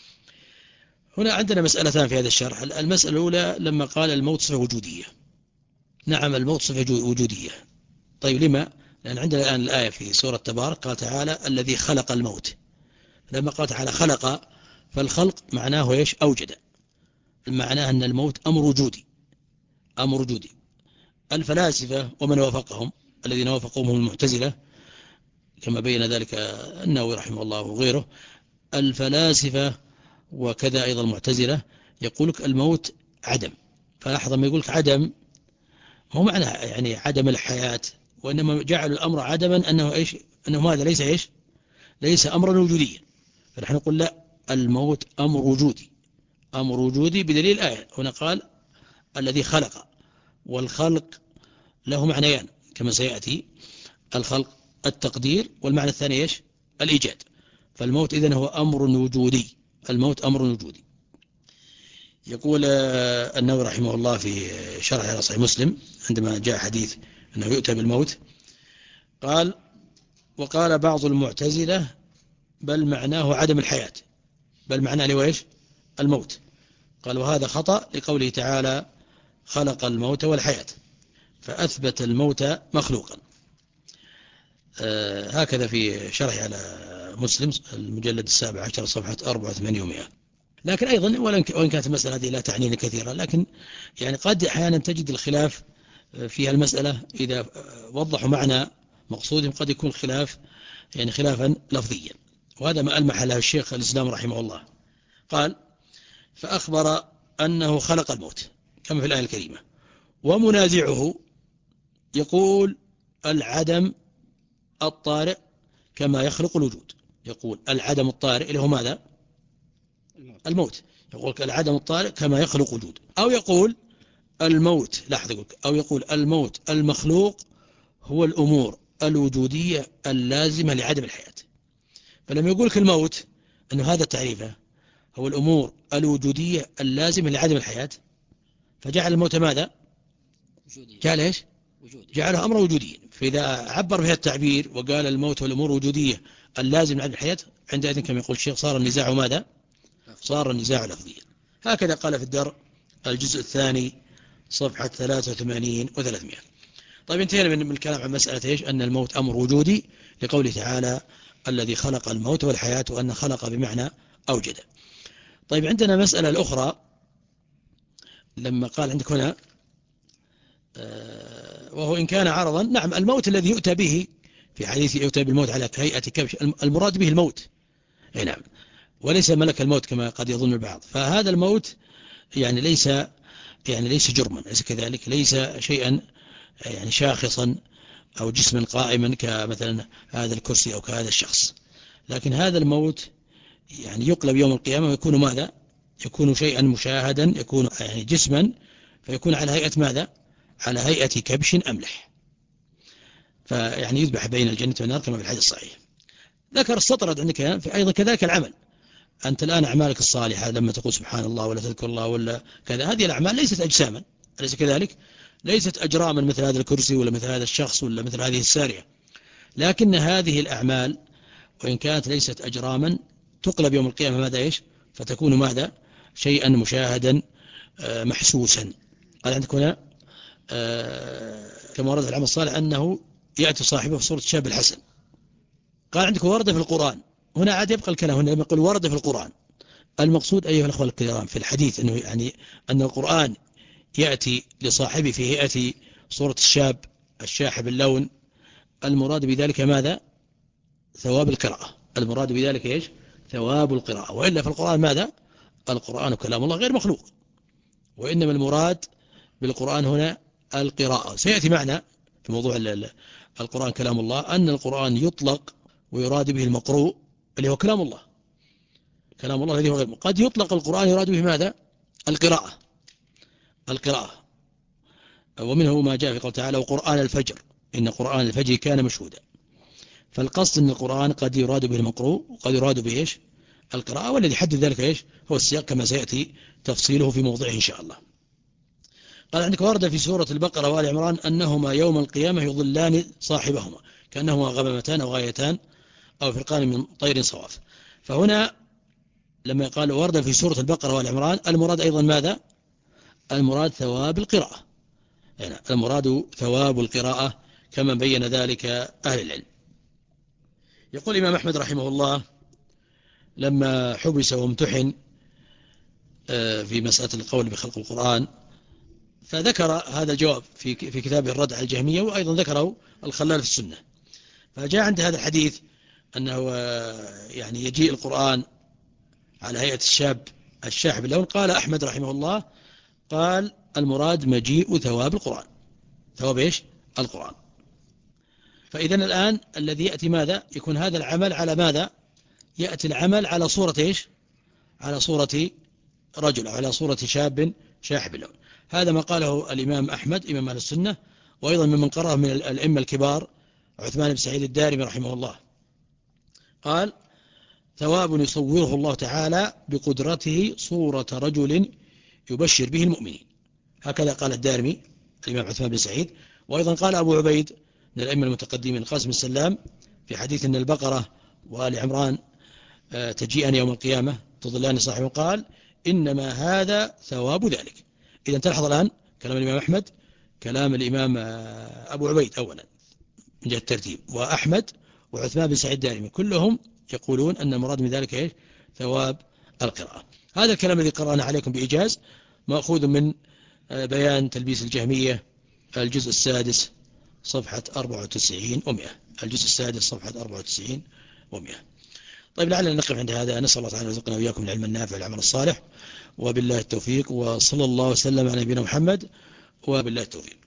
هنا عندنا مسألتان في هذا الشرح. المسألة الأولى لما قال الموت صفة وجودية. نعم الموت صفة وجودية. طيب لما؟ لأن عندنا الآن الآية في سورة تبارك قال تعالى الذي خلق الموت. لما قال تعالى خلق فالخلق معناه إيش؟ أوجد. معناه أن الموت أمر وجودي أمر وجودي. الفلاسفة ومن وافقهم الذين وافقوهم المعتزلة كما بين ذلك النووي رحمه الله وغيره، الفلاسفة وكذا أيضا المعتزلة يقولك الموت عدم. فلاحظ ما يقولك عدم هو معنى يعني عدم الحياة، وإنما جعل الأمر عدما أنه إيش؟ أنه هذا ليس إيش؟ ليس أمرا وجوديا. فنحن نقول لا الموت أمر وجودي أمر وجودي بدليل الآية. هنا قال الذي خلق، والخلق له معنيان كما سيأتي، الخلق التقدير والمعنى الثاني إيش؟ الإيجاد. فالموت إذن هو أمر وجودي الموت أمر وجودي. يقول النووي رحمه الله في شرح على صحيح مسلم عندما جاء حديث أنه يؤتى بالموت قال وقال بعض المعتزلة بل معناه عدم الحياة، بل معناه لويش الموت. قال وهذا خطأ لقوله تعالى خلق الموت والحياة فأثبت الموت مخلوقا. آه هكذا في شرح على مسلم المجلد السابع عشر صفحة أربعة وثمانين ومئة. لكن أيضا وإن كانت المسألة هذه لا تعنينا كثيرا، لكن يعني قد أحيانا تجد الخلاف في المسألة إذا وضحوا معنى مقصودهم قد يكون خلاف يعني خلافا لفظيا. وهذا ما ألمح له الشيخ الإسلام رحمه الله. قال فأخبر أنه خلق الموت كما في الآية الكريمة. ومنازعه يقول العدم الطارئ كما يخلق الوجود. يقول العدم الطارئ اللي هو ماذا؟ الموت. يقول العدم الطارئ كما يخلق وجود. أو يقول الموت لاحظ يقول أو يقول الموت المخلوق هو الأمور الوجودية اللازمة لعدم الحياة. فلما يقولك الموت أنه هذا تعريفه هو الأمور الوجودية اللازمة لعدم الحياة، فجعل الموت ماذا؟ جعل إيش؟ جعله أمر وجودي. فإذا عبر بها التعبير وقال الموت والأمور وجودية اللازم عن الحياة، عندئذ كما يقول الشيخ صار النزاع ماذا؟ صار النزاع لفظيا. هكذا قال في الدر الجزء الثاني صفحة ثلاثة وثمانين وثلاثمائة. طيب انتهينا من الكلام عن مسألة إيش؟ أن الموت أمر وجودي لقوله تعالى الذي خلق الموت والحياة، وأن خلق بمعنى أوجد. طيب عندنا مسألة الأخرى لما قال عندك هنا وهو إن كان عرضا، نعم الموت الذي يؤتى به في حديث يؤتى بالموت على هيئة كبش، المراد به الموت، أي نعم، وليس ملك الموت كما قد يظن البعض. فهذا الموت يعني ليس يعني ليس جرما، ليس كذلك، ليس شيئا يعني شاخصا أو جسما قائما كمثلا هذا الكرسي أو كهذا الشخص، لكن هذا الموت يعني يقلب يوم القيامة ويكون ماذا؟ يكون شيئا مشاهدا، يكون يعني جسما، فيكون على هيئة ماذا؟ على هيئة كبش أملح، فيعني يذبح بين الجنة والنار كما في الحديث الصحيح. ذكر السطرد عندك في أيضا كذلك العمل. أنت الآن أعمالك الصالحة لما تقول سبحان الله ولا تذكر الله ولا كذا، هذه الأعمال ليست أجساما، أليس كذلك؟ ليست أجراما مثل هذا الكرسي ولا مثل هذا الشخص ولا مثل هذه السارية، لكن هذه الأعمال وإن كانت ليست أجراما تقلب يوم القيامة ماذا إيش؟ فتكون ماذا؟ شيئا مشاهدا محسوسا. قال عندك هنا كما ورد في العمل الصالح أنه يأتي صاحبه في صورة الشاب الحسن. قال عندك ورد في القرآن، هنا عاد يبقى الكلام، هنا لما يقول ورد في القرآن المقصود أيها الأخوة الكرام في الحديث أنه يعني أن القرآن يأتي لصاحبه في هيئة صورة الشاب الشاحب اللون، المراد بذلك ماذا؟ ثواب القراءة، المراد بذلك إيش؟ ثواب القراءة. وإلا في القرآن ماذا؟ القرآن كلام الله غير مخلوق، وإنما المراد بالقرآن هنا القراءة. سيأتي معنا في موضوع القرآن كلام الله أن القرآن يطلق ويراد به المقروء اللي هو كلام الله، كلام الله الذي هو غير، قد يطلق القرآن يراد به ماذا؟ القراءة، القراءة. ومنه ما جاء في قوله تعالى وقرآن الفجر إن قرآن الفجر كان مشهودا. فالقصد أن القرآن قد يراد به المقروء وقد يراد به إيش؟ القراءة، والذي يحدد ذلك إيش؟ هو السياق كما سيأتي تفصيله في موضعه إن شاء الله. قال عندك ورد في سورة البقرة وآل عمران أنهما يوم القيامة يظلان صاحبهما كأنهما غمامتان أو غايتان أو فرقان من طير صواف. فهنا لما قال ورد في سورة البقرة وآل عمران المراد أيضا ماذا؟ المراد ثواب القراءة، يعني المراد ثواب القراءة كما بين ذلك أهل العلم. يقول الإمام أحمد رحمه الله لما حبس وامتحن في مسألة القول بخلق القرآن فذكر هذا الجواب في في كتابه الرد على الجهمية، وأيضا ذكره الخلال في السنة. فجاء عند هذا الحديث أنه يعني يجيء القرآن على هيئة الشاب الشاحب اللون. قال أحمد رحمه الله قال المراد مجيء ثواب القرآن، ثواب إيش؟ القرآن. فإذا الآن الذي يأتي ماذا؟ يكون هذا العمل على ماذا؟ يأتي العمل على صورة إيش؟ على صورة رجل أو على صورة شاب شاحب اللون. هذا ما قاله الإمام أحمد إمام أهل السنة، وأيضا ممن قرأه من الأئمة الكبار عثمان بن سعيد الدارمي رحمه الله. قال ثواب يصوره الله تعالى بقدرته صورة رجل يبشر به المؤمنين، هكذا قال الدارمي الإمام عثمان بن سعيد. وأيضا قال أبو عبيد من الأئمة المتقدمين القاسم السلام في حديث أن البقرة وآل عمران تجيئان يوم القيامة تظلان صاحبه، قال إنما هذا ثواب ذلك. إذا تلاحظ الآن كلام الإمام أحمد كلام الإمام أبو عبيد أولا من جهة الترتيب، وأحمد وعثمان بن سعيد الدارمي كلهم يقولون أن المراد من ذلك إيش؟ ثواب القراءة. هذا الكلام الذي قرأنا عليكم بإيجاز مأخوذ من بيان تلبيس الجهمية الجزء السادس صفحة أربعة وتسعين ومئة، الجزء السادس صفحة أربعة وتسعين ومئة. طيب لعلنا نقف عند هذا، نسأل الله تعالى أن يرزقنا وإياكم العلم النافع والعمل الصالح، وبالله التوفيق، وصلى الله وسلم على نبينا محمد، وبالله التوفيق.